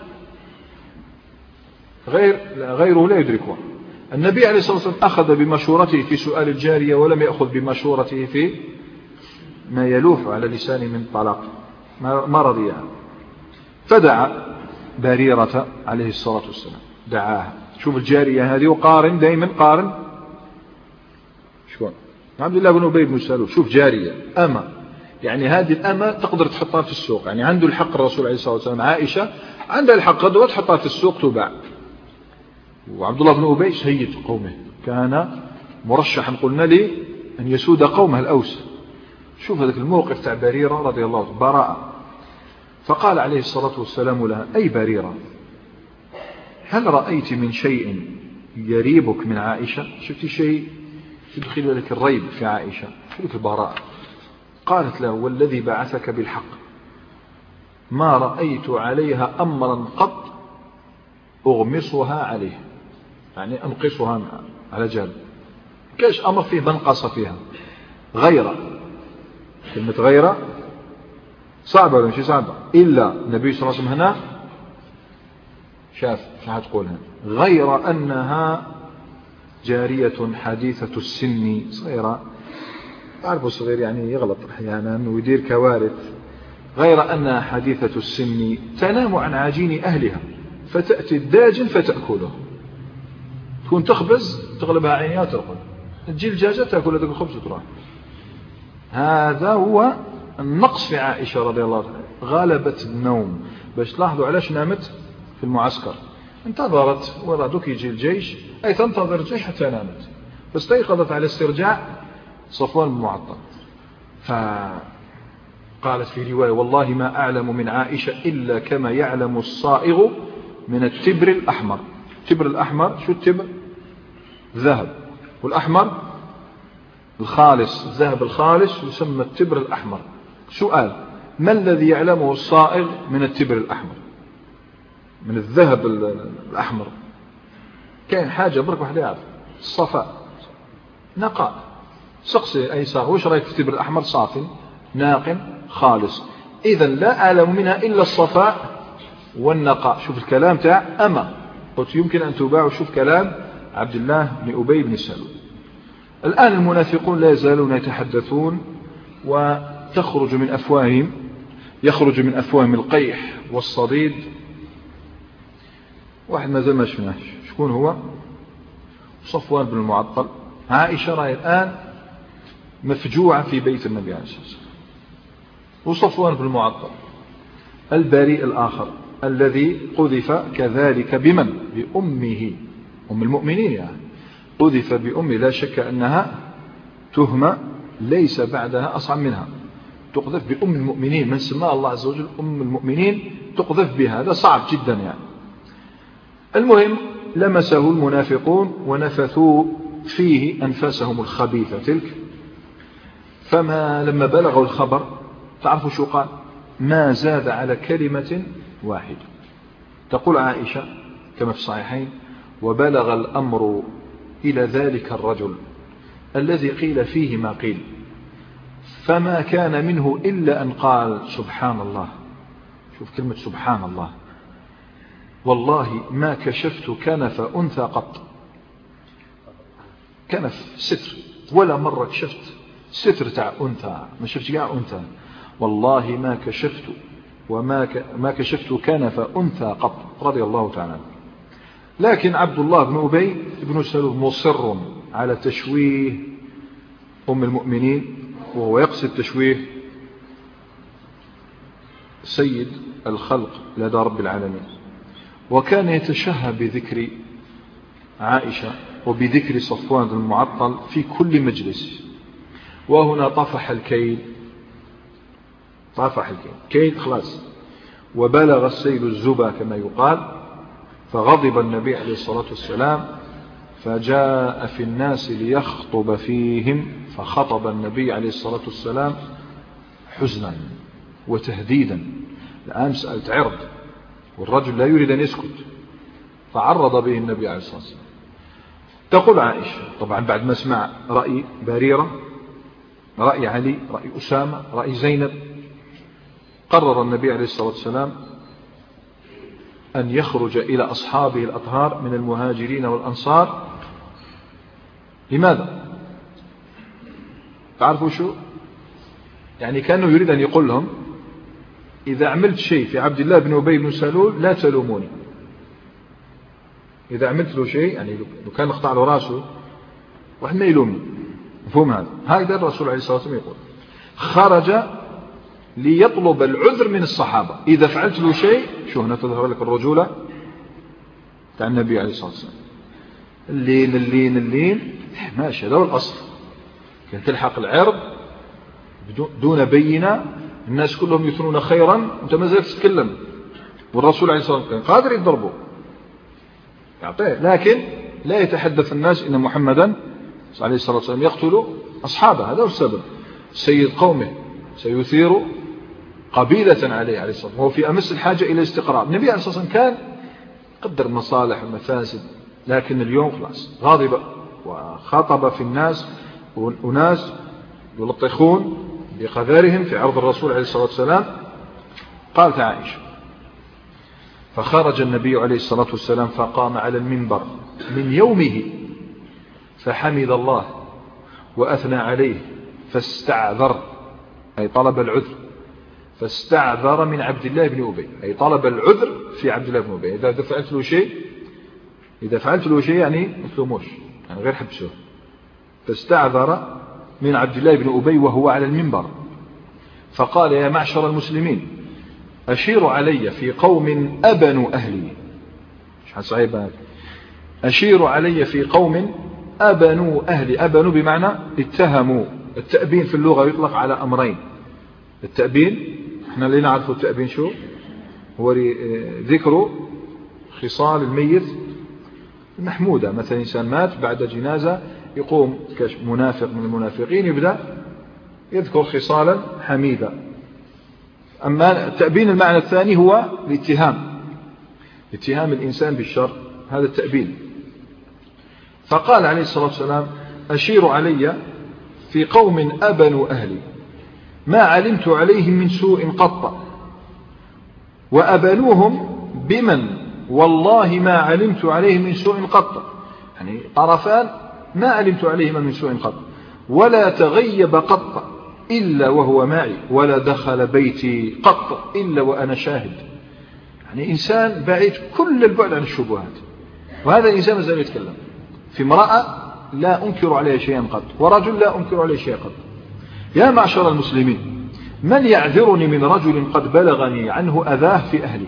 غيره لا يدركها. النبي عليه الصلاة والسلام أخذ بمشورته في سؤال الجارية ولم يأخذ بمشورته في ما يلوح على لسانه من طلاق، ما رضي عنه. فدعا بريرة عليه الصلاة والسلام، دعاها. شوف الجارية هذه، وقارن دائما قارن شكون؟ عبد الله بن أبي بن سلول. شوف جارية أما، يعني هذه الأمة تقدر تحطها في السوق، يعني عنده الحق الرسول عليه الصلاة والسلام. عائشة عندها الحق قدرة تحطها في السوق تباع. وعبد الله بن أبي سيد قومه، كان مرشحا قلنا لي أن يسود قومه الأوس. شوف هذا الموقف تاع بريرة رضي الله عنه، براءة. فقال عليه الصلاة والسلام لها أي بريرة، هل رأيت من شيء يريبك من عائشة؟ شفت شيء يدخل لك الريب في عائشة؟ شوف البراءة. قالت له والذي بعثك بالحق ما رأيت عليها أمرا قط أغمصها عليه، يعني أنقصها على جال، كاش أمر فيه بنقص فيها. غيرة، كلمة غيرة صعبة ولا مش صعبة؟ إلا النبي صلى الله عليه وسلم هنا شاف شو هتقول هنا، غير أنها جارية حديثة السن صغيرة. تعرفوا الصغير يعني يغلط أحيانا ويدير كوارث. غير أنها حديثة السن تنام عن عجين أهلها فتأتي الداجن فتأكله. تكون تخبز تغلبها عينيها ترقد، تجي الدجاجة تأكل هذاك الخبز وتروح. هذا هو النقص في عائشة رضي الله عنها. غلبت النوم. باش تلاحظوا علاش نامت في المعسكر، انتظرت ورادوك يجي الجيش، أي تنتظر الجيش حتى نامت، فاستيقظت على استرجاع صفوان بن معطل. فقالت في رواية والله ما أعلم من عائشة إلا كما يعلم الصائغ من التبر الأحمر. التبر الأحمر شو التبر؟ ذهب، والأحمر الخالص، الذهب الخالص يسمى التبر الأحمر. سؤال، ما الذي يعلمه الصائغ من التبر الأحمر، من الذهب الأحمر؟ كاين حاجة برك واحد يعرف، الصفاء، نقاء. سقسي أي صاغ وش رأيك في التبر الأحمر؟ صافي ناق خالص. إذا لا أعلم منها إلا الصفاء والنقاء. شوف الكلام تاع أما قلت يمكن أن تباع. شوف كلام عبد الله بن أبي بن سلول. الآن المنافقون لا يزالون يتحدثون وتخرج من أفواههم، يخرج من أفواههم القيح والصديد. واحد ما زال ما شفناش شكون هو؟ صفوان بن المعطل. عائشة رأي الآن مفجوعة في بيت النبي عليه الصلاة والسلام، وصفوان بن المعطل البريء الآخر الذي قذف كذلك بمن؟ بأمه، أم المؤمنين يعني. قذف بأمه، لا شك أنها تهمة ليس بعدها أصعب منها. تقذف بأم المؤمنين، من سماه الله عز وجل أم المؤمنين تقذف بها، هذا صعب جدا يعني. المهم لمسه المنافقون ونفثوا فيه أنفاسهم الخبيثة تلك. فما لما بلغوا الخبر تعرفوا شو قال؟ ما زاد على كلمة واحدة. تقول عائشة كما في الصحيحين: وبلغ الأمر إلى ذلك الرجل الذي قيل فيه ما قيل، فما كان منه إلا أن قال سبحان الله. شوف كلمة سبحان الله. والله ما كشفت كنف أنثى قط. كنف ستر، ولا مرة كشفت ستر تاع أنثى، ما شفت جاء أنثى. والله ما كشفت ما كشفت كنف أنثى قط، رضي الله تعالى عنه. لكن عبد الله بن أبي بن سلول مصر على تشويه أم المؤمنين، وهو يقصد تشويه سيد الخلق لدى رب العالمين. وكان يتشهى بذكر عائشة وبذكر صفوان المعطل في كل مجلس. وهنا طفح الكيل، كيل خلاص. وبلغ السيل الزبا كما يقال، فغضب النبي عليه الصلاة والسلام فجاء في الناس ليخطب فيهم، فخطب النبي عليه الصلاة والسلام حزنا وتهديدا. الآن مسألة عرض، والرجل لا يريد أن يسكت، فعرض به النبي عليه الصلاة والسلام. تقول عائشة طبعا بعد ما سمع رأي بريرة، رأي علي، رأي أسامة، رأي زينب، قرر النبي عليه الصلاة والسلام أن يخرج إلى أصحابه الأطهار من المهاجرين والأنصار. لماذا؟ تعرفوا شو؟ يعني كانوا يريد أن يقول لهم: إذا عملت شيء في عبد الله بن أبي بن سلول لا تلوموني. إذا عملت له شيء، يعني لو كان اقطع له راسه واحد ما يلومني. مفهوم هذا؟ هذا الرسول عليه الصلاة والسلام يقول. خرج ليطلب العذر من الصحابة. إذا فعلت له شيء، شو هنا تظهر لك الرجولة تاع النبي عليه الصلاة والسلام. اللين ماشي، هذا هو الأصل. كان تلحق العرض دون بينة، الناس كلهم يثنون خيرا، أنت ما زلت تتكلم. والرسول عليه الصلاة والسلام كان قادر يضربه يعطيه، لكن لا يتحدث الناس إن محمدا عليه الصلاة والسلام يقتل أصحابه. هذا هو السبب. سيد قومه سيثير قبيلة عليه الصلاة والسلام، وهو في أمس الحاجة إلى استقرار. النبي عليه الصلاة والسلام كان قدر مصالح ومفاسد، لكن اليوم خلاص غاضب وخاطب في الناس وناس يلطخون بقذارهم في عرض الرسول عليه الصلاة والسلام. قالت عائشة: فخرج النبي عليه الصلاة والسلام فقام على المنبر من يومه فحمد الله وأثنى عليه، فاستعذر، أي طلب العذر، فاستعذر من عبد الله بن أبي، أي طلب العذر في عبد الله بن أبي. إذا فعلت له شيء يعني مثلموش، يعني غير حبسه. فاستعذر من عبد الله بن أبي وهو على المنبر، فقال: يا معشر المسلمين، أشيروا علي في قوم أبنوا أهلي. مش صعيب. أشيروا علي في قوم أبنوا أهلي. أبنوا بمعنى اتهموا. التأبين في اللغة يطلق على أمرين. التأبين احنا اللي نعرفه التأبين شو هو؟ ذكر خصال الميت المحمودة. مثلا إنسان مات بعد جنازة، يقوم كمنافق من المنافقين يبدأ يذكر خصالا حميدة. أما التأبين المعنى الثاني هو الاتهام، اتهام الإنسان بالشر، هذا التأبين. فقال عليه الصلاة والسلام: أشيروا علي في قوم أبنوا أهلي ما علمت عليهم من سوء قط، وأبنوهم بمن والله ما علمت عليهم من سوء قط. يعني طرفان ما علمت عليهما من سوء قط، ولا تغيب قط إلا وهو معي، ولا دخل بيتي قط إلا وأنا شاهد. يعني إنسان بعيد كل البعد عن الشبهات، وهذا الإنسان مازال يتكلم في امرأة لا أنكر عليها شيئا قط، ورجل لا أنكر عليه شيئا قط. يا معشر المسلمين، من يعذرني من رجل قد بلغني عنه أذاه في أهلي؟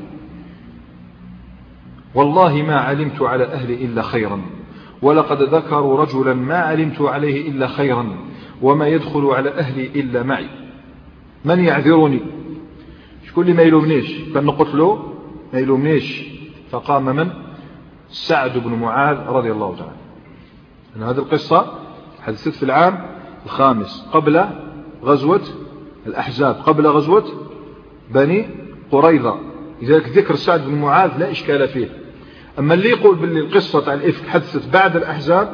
والله ما علمت على أهلي إلا خيرا، ولقد ذكروا رجلا ما علمت عليه إلا خيرا، وما يدخل على أهلي إلا معي. من يعذرني؟ شكون اللي ما يلومنيش؟ كان نقتله ما يلومنيش. فقام من؟ سعد بن معاذ رضي الله تعالى. أن هذه القصة حدثت في العام 5 قبل غزوة الأحزاب، قبل غزوة بني قريظة. لذلك ذكر سعد بن معاذ لا إشكال فيه. أما اللي يقول باللي القصة تاع الإفك حدثت بعد الأحزاب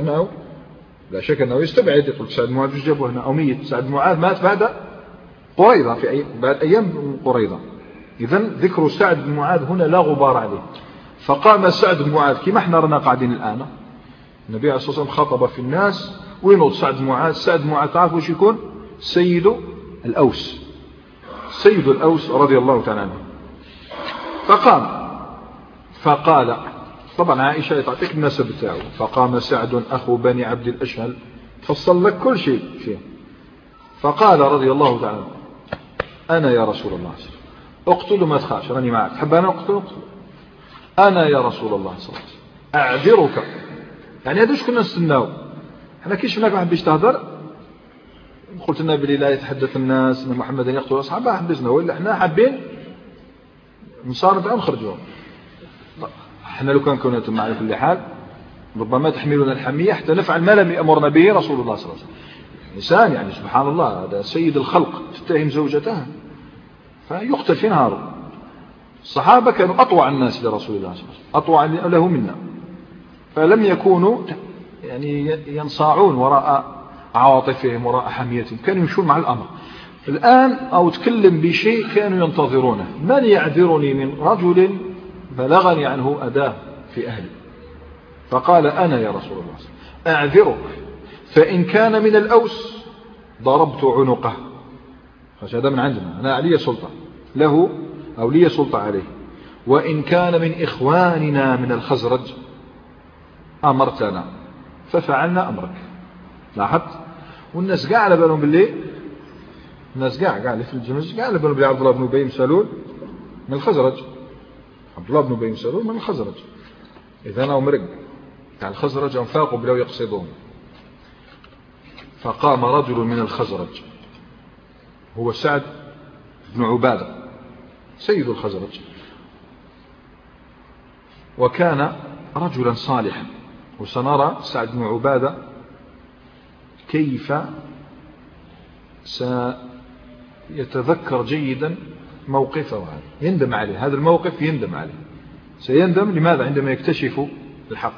لا شك أنه يستبعد، يقول سعد بن معاذ جابه هنا أو ميت. سعد بن معاذ مات بعد قريظة بعد أيام قريظة. إذن ذكر سعد بن معاذ هنا لا غبار عليه. فقام سعد بن معاذ كما احنا رانا قاعدين الآن، النبي عليه الصلاة والسلام خطب في الناس وينوض سعد بن معاذ. سعد بن معاذ تعرفوا وش يكون؟ سيد الأوس، سيد الأوس رضي الله تعالى عنه. فقام فقال، طبعا عائشة تعطيك النسب بتاعه، فقام سعد أخو بني عبد الأشهل، فصل لك كل شيء فيه. فقال رضي الله تعالى عنه: أنا يا رسول الله اقتل ما تخافش، راني معك، تحب أنا أقتل. أنا يا رسول الله صلى الله عليه وسلم أعذرك. يعني هذا كنا نستناو احنا كي شفناك ما حبيش تهدر، قلت لنا بلي لا يتحدث الناس ان محمدا يقتل اصحابه، حبسنا، ولا احنا حابين نصارد ونخرجوا. احنا لو كنا نتم على كل حال ربما تحملنا الحمية حتى نفعل ما لم يأمرنا به رسول الله صلى الله عليه وسلم. إنسان يعني سبحان الله، هذا سيد الخلق، تتهم زوجته فيقتل في نهاره. الصحابة كانوا أطوع الناس لرسول الله صلى الله عليه وسلم، أطوع له منا، فلم يكونوا يعني ينصاعون وراء عواطفهم وراء حميتهم، كانوا يمشون مع الأمر. الآن أو تكلم بشيء كانوا ينتظرونه. من يعذرني من رجل بلغني عنه أداه في أهلي؟ فقال: أنا يا رسول الله أعذرك، فإن كان من الأوس ضربت عنقه. هذا من عندنا، أنا علي سلطة له أو لي سلطة عليه. وإن كان من إخواننا من الخزرج أمرتنا ففعلنا أمرك. لاحظت؟ والناس قاع على بالهم باللي الناس قاع اللي في الجمج قاع على بالهم باللي عبد الله بن أبي سلول من الخزرج. عبد الله بن أبي سلول من الخزرج، إذا أنا مرق تاع الخزرج انفاقوا بلو يقصدون. فقام رجل من الخزرج هو سعد بن عبادة سيد الخزرج، وكان رجلا صالحا. وسنرى سعد بن عبادة كيف سيتذكر جيدا موقفه هذا، يندم عليه. هذا الموقف يندم عليه، سيندم. لماذا؟ عندما يكتشف الحق.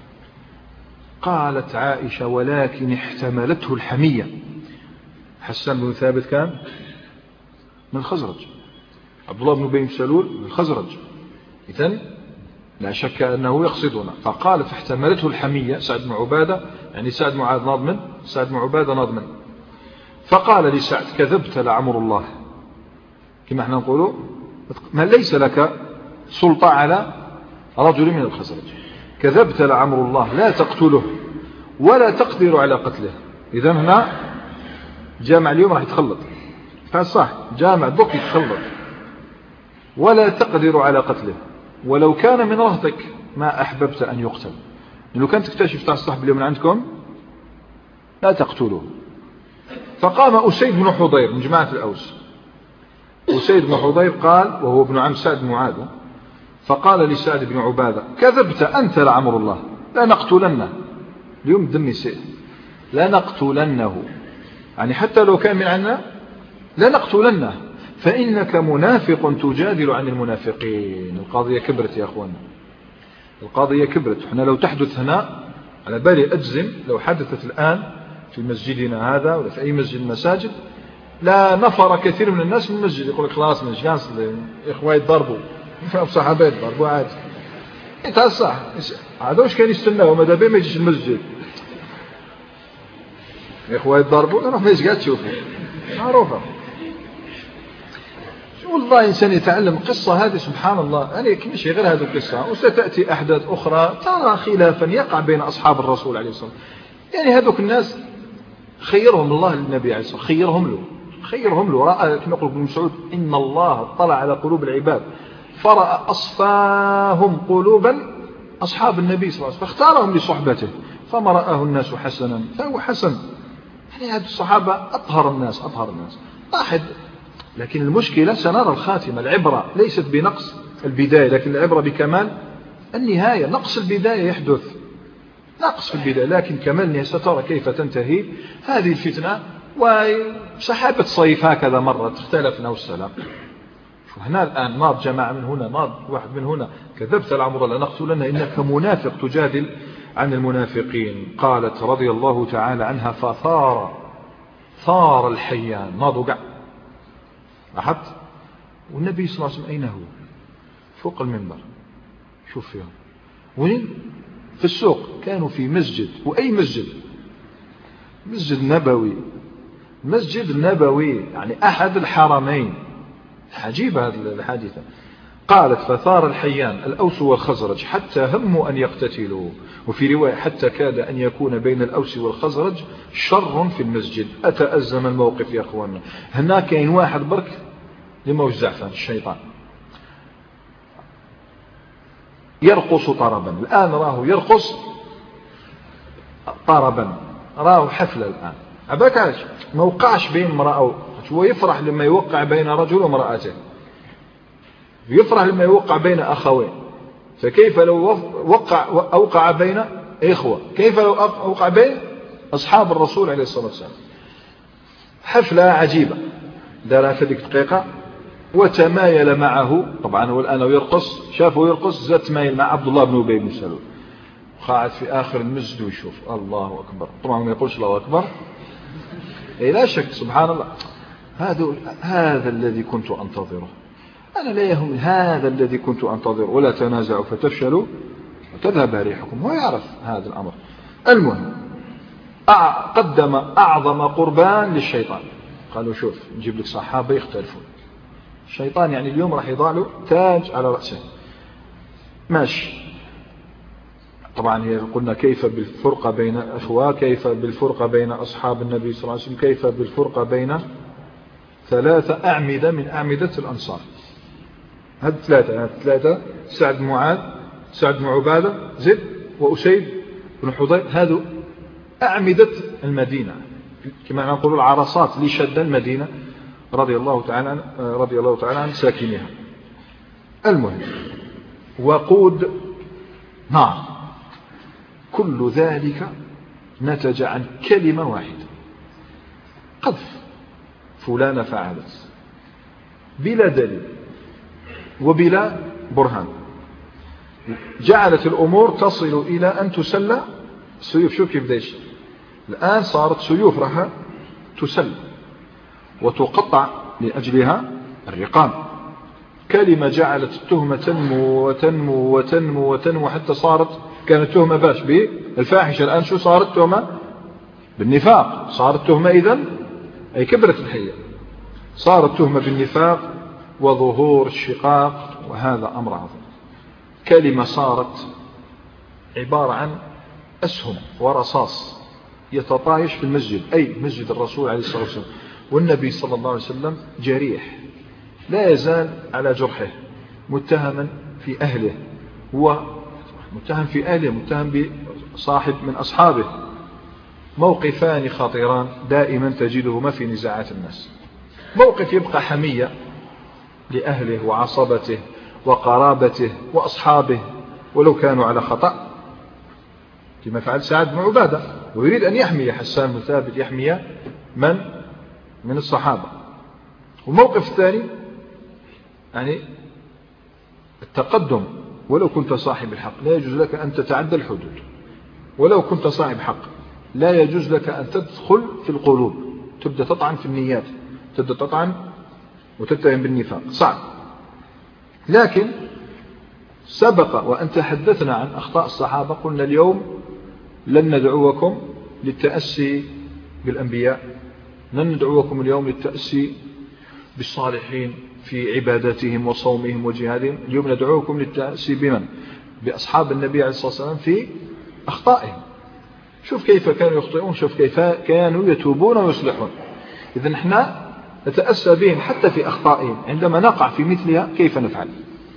قالت عائشة: ولكن احتملته الحمية. حسان بن ثابت كان من الخزرج، عبد الله بن أبي سلول من الخزرج، إذن لا شك أنه يقصدنا. فقال: فاحتملته الحمية. سعد بن عبادة يعني سعد بن معاذ ناضمن، سعد بن عبادة ناضمن. فقال لسعد: كذبت لعمر الله، كما احنا نقول ما ليس لك سلطة على رجل من الخزرج. كذبت لعمر الله، لا تقتله ولا تقدر على قتله. إذن هنا جامع اليوم راح يتخلط، فصح جامع دوك يتخلط. ولا تقدر على قتله ولو كان من رهطك ما أحببت أن يقتل. لو كانت تكتشف تاع الصحب اليوم من عندكم لا تقتلوه. فقام أسيد بن حضير من جماعة الأوس. أسيد بن حضير قال، وهو ابن عم سعد بن معاذ، فقال لسعد بن عبادة: كذبت أنت لعمر الله، لا نقتلنه. اليوم دمي سيد، لا نقتلنه، يعني حتى لو كان من عنا لا نقتلنه، فإنك منافق تجادل عن المنافقين. القضية كبرت يا أخوانا، القضية كبرت. احنا لو تحدث هنا على بالي أجزم لو حدثت الآن في مسجدنا هذا ولا في أي مسجد المساجد، لا نفر كثير من الناس من المسجد، يقول لك خلاص من جانس إخوة يضربوا صحابات يضربوا عادي. انت صح هذا وش كان يستناه وماذا بيه ما يجيش المسجد، إخوة يضربوا نروح ما يسقى تشوفوا معروفة. والله إنسان يتعلم قصة هذه سبحان الله، يعني مش غير هذه القصة، وستأتي أحداث أخرى ترى خلافا يقع بين أصحاب الرسول عليه الصلاة والسلام. يعني هذوك الناس خيرهم الله للنبي عليه الصلاة والسلام، خيرهم له رأى كما يقول ابن مسعود: إن الله اطلع على قلوب العباد فرأى أصفاهم قلوبا أصحاب النبي صلى الله عليه وسلم فاختارهم لصحبته، فما رآه الناس حسنا فهو حسن. يعني هذه الصحابة أطهر الناس واحد. لكن المشكلة سنرى الخاتمة. العبرة ليست بنقص البداية، لكن العبرة بكمال النهاية. نقص البداية يحدث نقص في البداية، لكن كمال النهاية سترى كيف تنتهي هذه الفتنة. وسحابة صيف هكذا مرة اختلفنا والسلام. هنا الآن ناض جماعة من هنا، ناض واحد من هنا، كذبت العمر لنقتلن إنك منافق تجادل عن المنافقين. قالت رضي الله تعالى عنها ثار الحيان، ناضوا قع لاحظت. والنبي صلى الله عليه وسلم أين هو؟ فوق المنبر. شوف فيهم وين؟ في السوق. كانوا في مسجد، وأي مسجد؟ مسجد نبوي، مسجد نبوي يعني أحد الحرمين. عجيبة هذه الحادثة. قالت فثار الحيان الأوس والخزرج حتى هموا أن يقتتلوا، وفي رواية حتى كاد أن يكون بين الأوس والخزرج شر في المسجد. أتأزم الموقف يا أخوانا. هناك كاين واحد برك لما وزع فان الشيطان يرقص طربا. الآن راه يرقص طربا، راه حفلة الآن. عباك عاش ما وقعش بين امرأة، هو يفرح لما يوقع بين رجل وامرأته، يفرح لما يوقع بين أخوين، فكيف لو أوقع بين إخوة؟ كيف لو أوقع بين أصحاب الرسول عليه الصلاة والسلام؟ حفلة عجيبة دارها في ذيك الدقيقة. وتمايل معه، طبعا هو الآن يرقص، شافه يرقص زاد تمايل مع عبد الله بن أبي بن سلول، قاعد في آخر المسجد ويشوف الله أكبر. طبعا ما يقولش الله أكبر، لا شك سبحان الله. هذا الذي كنت أنتظره أنا، لا يهم هذا الذي كنت أنتظره. ولا تنازعوا فتفشلوا وتذهب ريحكم. هو يعرف هذا الأمر. المهم قدم أعظم قربان للشيطان. قالوا شوف نجيب لك صحابة يختلفون، الشيطان يعني اليوم راح يضع له تاج على رأسه. ماشي. طبعا قلنا كيف بالفرقة بين أخوة، كيف بالفرقة بين أصحاب النبي صلى الله عليه وسلم، كيف بالفرقة بين 3 أعمدة من أعمدة الأنصار. هذه 3 سعد بن معاذ، سعد بن عبادة، زيد وأسيد بن حضير. هذو أعمدة المدينة كما نقول العرصات لشد المدينة رضي الله تعالى عن ساكنها. المهم وقود نار. كل ذلك نتج عن كلمة واحدة، قذف فلانة فعلت، بلا دليل وبلا برهان. جعلت الأمور تصل إلى أن تسلى السيوف. شوف كيف دايش الآن، صارت سيوف راح تسل وتقطع لأجلها الرقاب. كلمة جعلت التهمة تنمو وتنمو وتنمو وتنمو حتى صارت، كانت تهمة باش بالفاحشة، الآن شو صارت؟ تهمة بالنفاق. صارت تهمة إذن أي كبرت الحية، صارت تهمة بالنفاق وظهور الشقاق، وهذا أمر عظيم. كلمة صارت عبارة عن أسهم ورصاص يتطايش في المسجد، أي مسجد الرسول عليه الصلاة والسلام، والنبي صلى الله عليه وسلم جريح لا يزال على جرحه، متهما في أهله، هو متهم في أهله، متهم بصاحب من أصحابه. موقفان خطيران دائما تجدهما في نزاعات الناس. موقف يبقى حمية لأهله وعصبته وقرابته وأصحابه ولو كانوا على خطأ، كما فعل سعد بن عبادة، ويريد أن يحمي حسان بن ثابت، يحمي من الصحابة. والموقف الثاني يعني التقدم، ولو كنت صاحب الحق لا يجوز لك أن تتعدى الحدود، ولو كنت صاحب حق لا يجوز لك أن تدخل في القلوب، تبدأ تطعن في النيات، تبدأ تطعن وتتهم بالنفاق، صعب. لكن سبق وأن تحدثنا عن أخطاء الصحابة، قلنا اليوم لن ندعوكم للتأسي بالأنبياء، لن ندعوكم اليوم للتأسي بالصالحين في عباداتهم وصومهم وجهادهم، اليوم ندعوكم للتأسي بمن؟ بأصحاب النبي عليه الصلاة والسلام في أخطائهم. شوف كيف كانوا يخطئون، شوف كيف كانوا يتوبون ويصلحون. إذن احنا نتأسى بهم حتى في أخطائهم، عندما نقع في مثلها كيف نفعل؟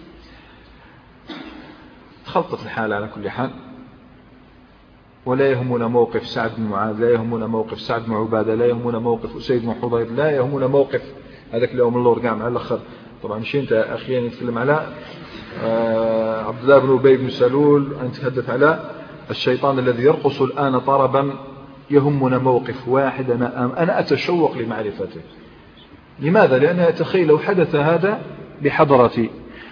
تخلطت الحال على كل حال. ولا يهمنا موقف سعد بن معاذ، لا يهمنا موقف سعد بن عبادة، لا يهمنا موقف أسيد بن حضير، لا يهمنا موقف هذاك اليوم اللور قاع مع الأخر. طبعا مش أنت أخيرا نتكلم على عبد الله بن أبي بن سلول، نتحدث على الشيطان الذي يرقص الآن طربا. يهمنا موقف واحد أنا أتشوق لمعرفته. لماذا؟ لأن أتخيل لو حدث هذا بحضرة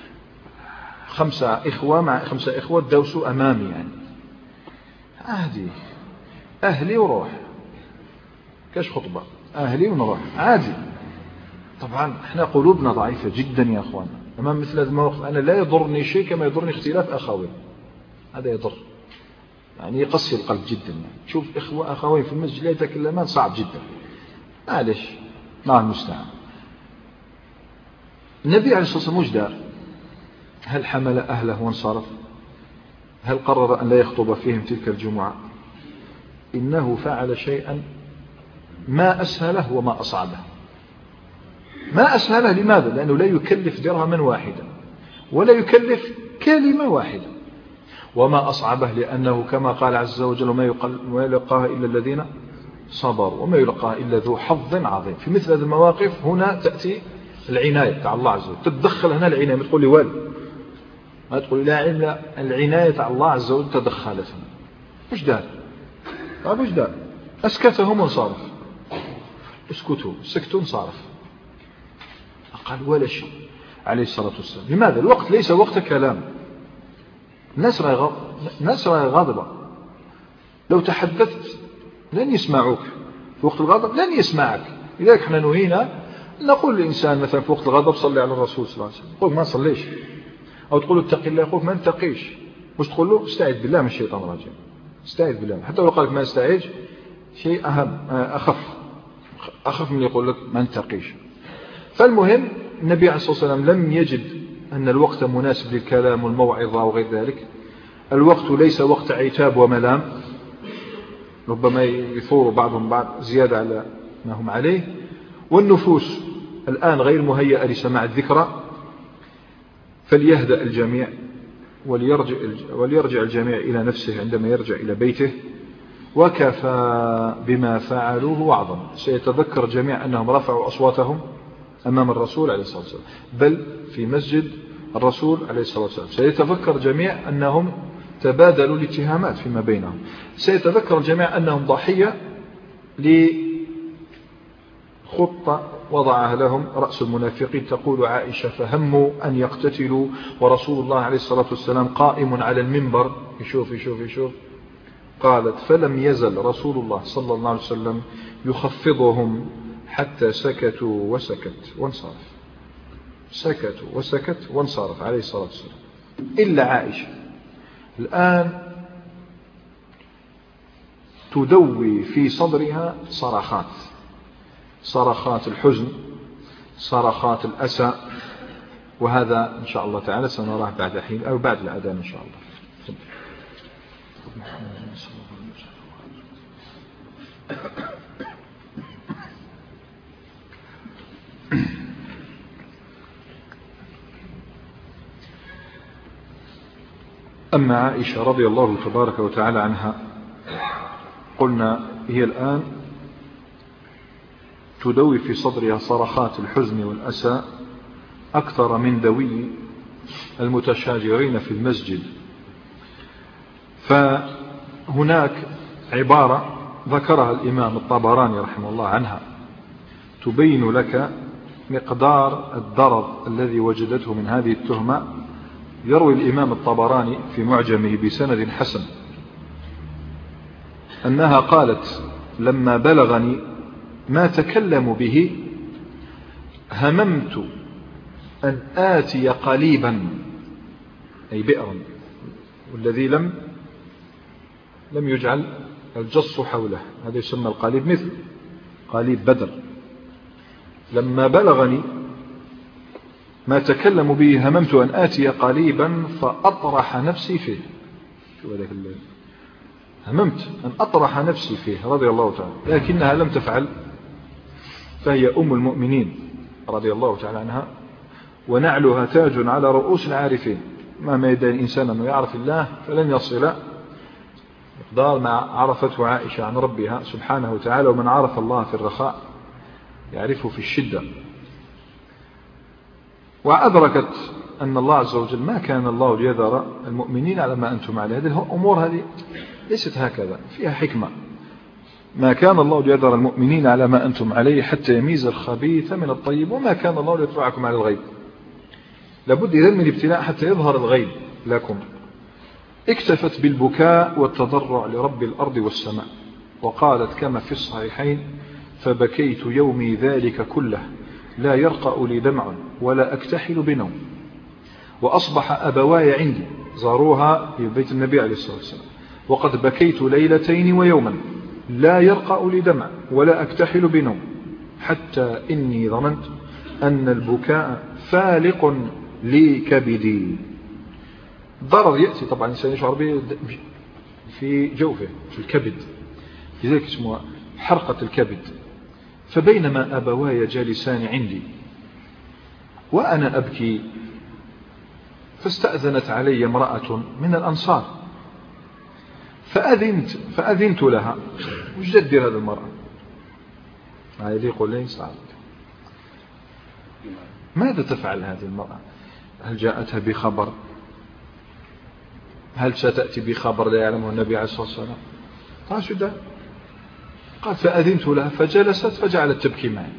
5 إخوة مع 5 إخوة دوسوا أمامي يعني عادي، أهلي وروح، كاش خطبة، أهلي ونروح عادي. طبعا احنا قلوبنا ضعيفة جدا يا أخوانا أمام مثل هذا المواقف. أنا لا يضرني شيء كما يضرني اختلاف أخوين، هذا يضر يعني يقسي القلب جدا يعني. شوف أخوين في المسجد لا يتكلمان صعب جدا، معلش مع المستعان. النبي عليه الصلاة والسلام وش دار؟ هل حمل أهله وانصرف؟ هل قرر أن لا يخطب فيهم تلك الجمعة؟ إنه فعل شيئا ما أسهله وما أصعبه. ما أسهله لماذا؟ لأنه لا يكلف درهما واحدا ولا يكلف كلمة واحدة. وما أصعبه لأنه كما قال عز وجل وما يلقاها إلا الذين صبروا وما يلقاها إلا ذو حظ عظيم. في مثل هذه المواقف هنا تأتي العناية تاع الله عز وجل، تتدخل هنا العناية. ما تقول لي والو، ما تقول لا إلا العناية تاع الله عز وجل تدخلت هنا. وش دار؟ وش دار؟ أسكتهم وانصرف. اسكتوا سكتوا انصرف، قال ولا شيء عليه الصلاة والسلام. لماذا؟ الوقت ليس وقت كلام. الناس راهي غاضبة، لو تحدثت لن يسمعوك، في وقت الغضب لن يسمعك. لذلك احنا نهينا نقول للإنسان مثلا في وقت الغضب صلي على الرسول صلى الله عليه وسلم، يقول ما صليش، أو تقول له اتق الله يقول ما انتقيش. مش تقول له استعيذ بالله من الشيطان الرجيم، استعيذ بالله. حتى لو قال لك ما استعيذ شيء أهم أخف من يقول لك ما انتقيش. فالمهم النبي عليه الصلاة والسلام لم يجد أن الوقت مناسب للكلام والموعظة وغير ذلك. الوقت ليس وقت عتاب وملام، ربما يثور بعضهم بعض زيادة على ما هم عليه. والنفوس الآن غير مهيئة لسماع الذكرى، فليهدأ الجميع وليرجع الجميع إلى نفسه عندما يرجع إلى بيته، وكفى بما فعلوه وعظا. سيتذكر الجميع أنهم رفعوا أصواتهم أمام الرسول عليه الصلاة والسلام، بل في مسجد الرسول عليه الصلاة والسلام. سيتذكر الجميع أنهم تبادلوا الاتهامات فيما بينهم. سيتذكر الجميع أنهم ضحية لخطة وضعها لهم رأس المنافقين. تقول عائشة فهموا أن يقتتلوا ورسول الله عليه الصلاة والسلام قائم على المنبر يشوف. قالت فلم يزل رسول الله صلى الله عليه وسلم يخفضهم حتى سكتوا وسكت وانصرف. سكتوا وسكت وانصرف عليه الصلاة والسلام. إلا عائشة الآن تدوي في صدرها صرخات الحزن، صرخات الأسى، وهذا إن شاء الله تعالى سنراه بعد حين أو بعد الأذان إن شاء الله. أما عائشة رضي الله تبارك وتعالى عنها قلنا هي الآن تدوي في صدرها صرخات الحزن والأسى أكثر من دوي المتشاجرين في المسجد. فهناك عبارة ذكرها الإمام الطبراني رحمه الله عنها تبين لك مقدار الضرر الذي وجدته من هذه التهمة. يروي الإمام الطبراني في معجمه بسند حسن أنها قالت لما بلغني ما تكلم به هممت أن آتي قليبا، أي بئرا، والذي لم يجعل الجص حوله، هذا يسمى القليب، مثل قليب بدر. لما بلغني ما تكلم به هممت أن آتي قليبا فأطرح نفسي فيه. شو هذاك هممت أن أطرح نفسي فيه رضي الله تعالى، لكنها لم تفعل، فهي أم المؤمنين رضي الله تعالى عنها، ونعلها تاج على رؤوس العارفين. ما يدعي الإنسان أنه يعرف الله فلن يصل مقدار ما عرفته عائشة عن ربها سبحانه وتعالى. ومن عرف الله في الرخاء يعرفه في الشدة. وأدركت أن الله عز وجل ما كان الله ليذر المؤمنين على ما أنتم عليه. هذه الأمور هذه ليست هكذا، فيها حكمة. ما كان الله ليذر المؤمنين على ما أنتم عليه حتى يميز الخبيث من الطيب، وما كان الله ليطلعكم على الغيب. لابد إذن من ابتلاء حتى يظهر الغيب لكم. اكتفت بالبكاء والتضرع لرب الأرض والسماء، وقالت كما في الصحيحين: فبكيت يومي ذلك كله لا يرقأ لي دمع ولا أكتحل بنوم، وأصبح أبواي عندي زاروها في بيت النبي عليه الصلاة والسلام، وقد بكيت ليلتين ويوما لا يرقأ لي دمع ولا أكتحل بنوم، حتى إني ظننت أن البكاء فالق لي كبدي. ضرر يأتي طبعا الإنسان يشعر به في جوفه في الكبد، لذلك اسمها حرقة الكبد. فبينما أبواي جالسان عندي وأنا أبكي، فاستأذنت علي امرأة من الأنصار فأذنت لها. وش جدر هذه المرأة؟ ما يليق ليس عارف. ماذا تفعل هذه المرأة؟ هل جاءتها بخبر؟ هل ستأتي بخبر لا يعلمه النبي عليه الصلاة والسلام؟ قال شو ده؟ قال فأذنت لها فجلست فجعلت تبكي معي.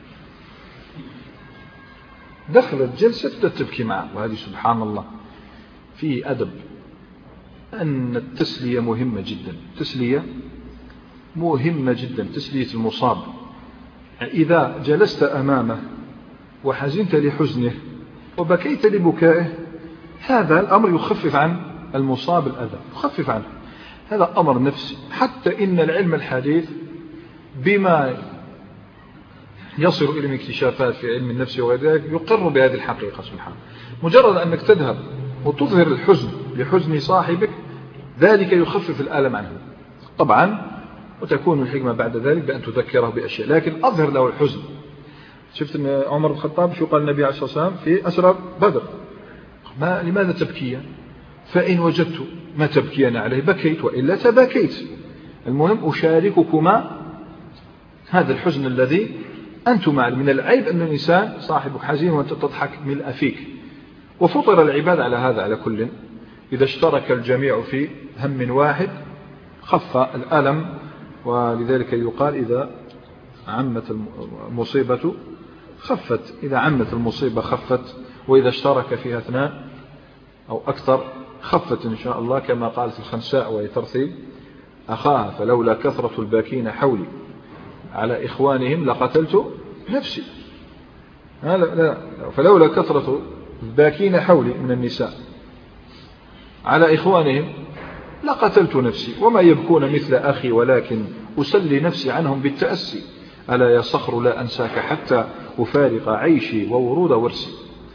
دخلت جلست تبكي معه. وهذه سبحان الله في أدب أن التسلية مهمة جدا. التسلية مهمة جدا، تسلية المصاب. إذا جلست أمامه وحزنت لحزنه وبكيت لبكائه، هذا الأمر يخفف عن المصاب الأذى، يخفف عنه. هذا أمر نفسي. حتى إن العلم الحديث بما يصل إلى اكتشافات في علم النفس وغير ذلك يقر بهذه الحقيقة. سبحانه، مجرد أنك تذهب وتظهر الحزن لحزن صاحبك ذلك يخفف الألم عنه طبعا، وتكون الحكمة بعد ذلك بأن تذكره بأشياء، لكن أظهر له الحزن. شفت أن عمر بن الخطاب شو قال النبي عليه الصلاة والسلام في أسرى بدر؟ لماذا تبكي؟ فإن وجدت ما تبكين عليه بكيت وإلا تباكيت. المهم أشارككما هذا الحزن الذي أنتم. من العيب أن الإنسان صاحبك حزين وأنت تضحك ملء فيك. وفطر العباد على هذا على كل. إذا اشترك الجميع في هم واحد خف الألم. ولذلك يقال إذا عمت المصيبة خفت، إذا عمت المصيبة خفت، وإذا اشترك فيها اثنان أو أكثر خفت إن شاء الله، كما قالت الخنساء وهي ترثي أخاها: فلولا كثرة الباكين حولي على إخوانهم لقتلت نفسي. لا، فلولا كثرة الباكين حولي من النساء على إخوانهم لقتلت نفسي، وما يبكون مثل أخي ولكن أسلي نفسي عنهم بالتأسي. ألا يا صخر لا أنساك حتى أفارق عيشي وورود ورسي.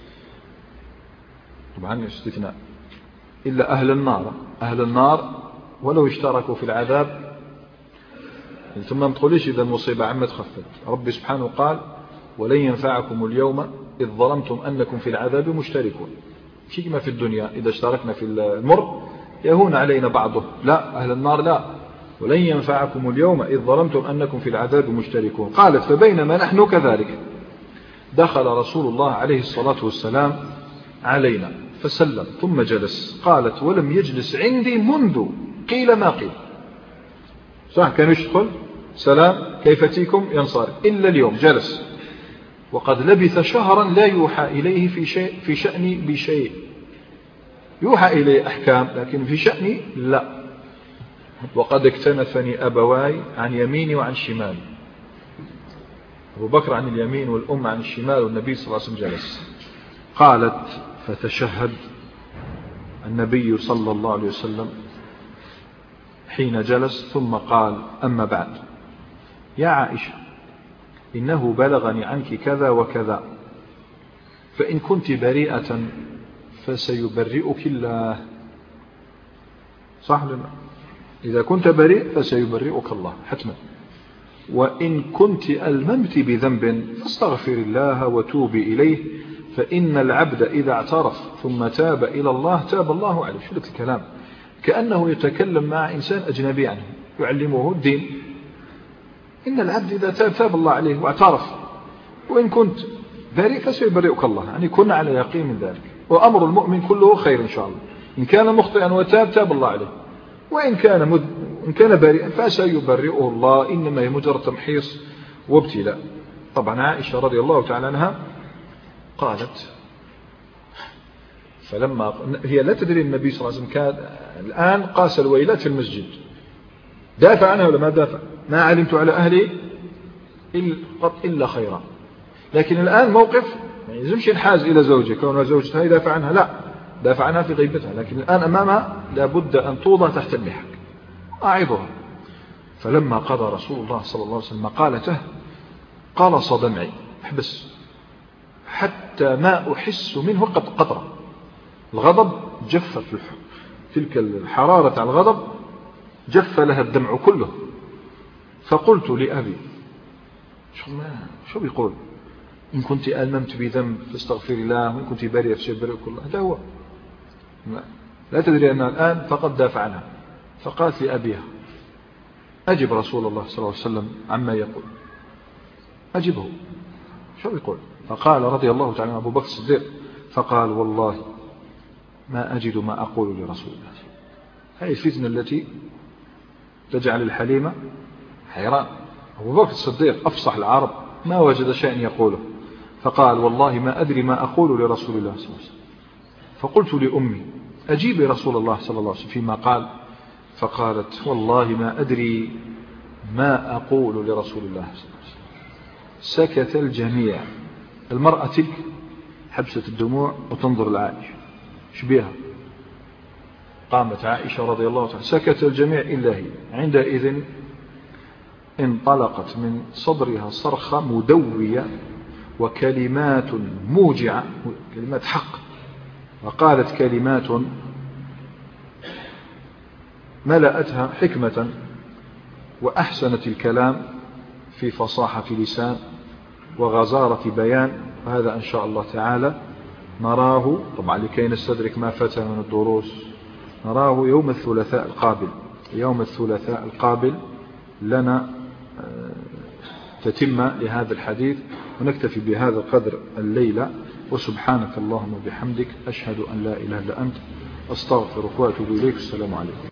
طبعا استثناء إلا أهل النار. أهل النار ولو اشتركوا في العذاب، ثم ما تقوليش إذا المصيبة عمت خفت. رب سبحانه قال: ولن ينفعكم اليوم إذ ظلمتم أنكم في العذاب مشتركون. شيء ما في الدنيا إذا اشتركنا في المر يهون علينا بعضه، لا، أهل النار لا. ولن ينفعكم اليوم إذ ظلمتم أنكم في العذاب مشتركون. قالت: فبينما نحن كذلك دخل رسول الله عليه الصلاة والسلام علينا فسلم ثم جلس. قالت: ولم يجلس عندي منذ قيل ما قيل. صح، كان يدخل سلام كيف تيكم ينصرف، إلا اليوم جلس. وقد لبث شهرا لا يوحى إليه في شأني بشيء. يوحى إليه أحكام لكن في شأني لا. وقد اكتنفني أبواي عن يميني وعن شمالي. أبو بكر عن اليمين والأم عن الشمال، والنبي صلى الله عليه وسلم جلس. قالت: فتشهد النبي صلى الله عليه وسلم حين جلس ثم قال: أما بعد، يا عائشة، إنه بلغني عنك كذا وكذا، فإن كنت بريئة فسيبرئك الله. صح لنا؟ إذا كنت بريء فسيبرئك الله حتما. وإن كنت ألممت بذنب فاستغفر الله وتوبي إليه، فإن العبد إذا اعترف ثم تاب إلى الله تاب الله عليه. شو لك الكلام؟ كأنه يتكلم مع إنسان أجنبي عنه يعلمه الدين. إن العبد إذا تاب الله عليه واعترف، وإن كنت بريء فسيبرئك الله. يعني كنا على يقين من ذلك. وأمر المؤمن كله خير إن شاء الله. إن كان مخطئا وتاب تاب الله عليه، وإن كان بريئا فسيبرئه الله. إنما هي مجرد تمحيص وابتلاء. طبعا عائشة رضي الله تعالى عنها قالت: فلما هي لا تدري النبي صلى الله عليه وسلم كان الآن قاس الويلات في المسجد، دافع عنها ولا ما دافع؟ ما علمت على أهلي إلا خيرا. لكن الآن موقف ما يلزمش ينحاز إلى زوجه، كونها زوجتها يدافع عنها، لا، دافع عنها في غيبتها، لكن الآن أمامها لابد أن توضع تحت المحك، أعظها. فلما قضى رسول الله صلى الله عليه وسلم مقالته قلص دمعي، احبس حتى ما أحس منه قطرة. الغضب جف في تلك الحرارة على الغضب، جف لها الدمع كله. فقلت لأبي شو بيقول؟ إن كنت ألممت بذنب فاستغفر الله، وإن كنت بريئة فشبرئك الله. هذا هو، لا تدري أنها الآن فقد دافع عنها. فقالت لأبيها أجب رسول الله صلى الله عليه وسلم عما يقول، أجبه شو بيقول؟ فقال رضي الله تعالى أبو بكر الصديق، فقال والله ما أجد ما أقول لرسول الله. هذه الفتنة التي تجعل الحليمة حيران. أبو بكر الصديق أفصح العرب ما وجد شيئا يقوله، فقال والله ما أدري ما أقول لرسول الله صلى الله عليه وسلم. فقلت لأمي أجيب رسول الله صلى الله عليه وسلم فيما قال. فقالت والله ما أدري ما أقول لرسول الله صلى الله عليه وسلم. سكت الجميع. المرأة تلك حبست الدموع وتنظر لعائشة، شبيها. قامت عائشة رضي الله عنها، سكت الجميع إلا هي. عندئذ انطلقت من صدرها صرخة مدوية وكلمات موجعة، كلمات حق، وقالت كلمات ملأتها حكمة وأحسنت الكلام في فصاحة لسان وغزارة بيان. وهذا إن شاء الله تعالى نراه، طبعا لكي نستدرك ما فاتنا من الدروس، نراه يوم الثلاثاء القابل. يوم الثلاثاء القابل لنا تتم لهذا الحديث، ونكتفي بهذا القدر الليلة. وسبحانك اللهم وبحمدك أشهد أن لا إله إلا أنت أستغفرك وأتوب إليك. السلام عليكم.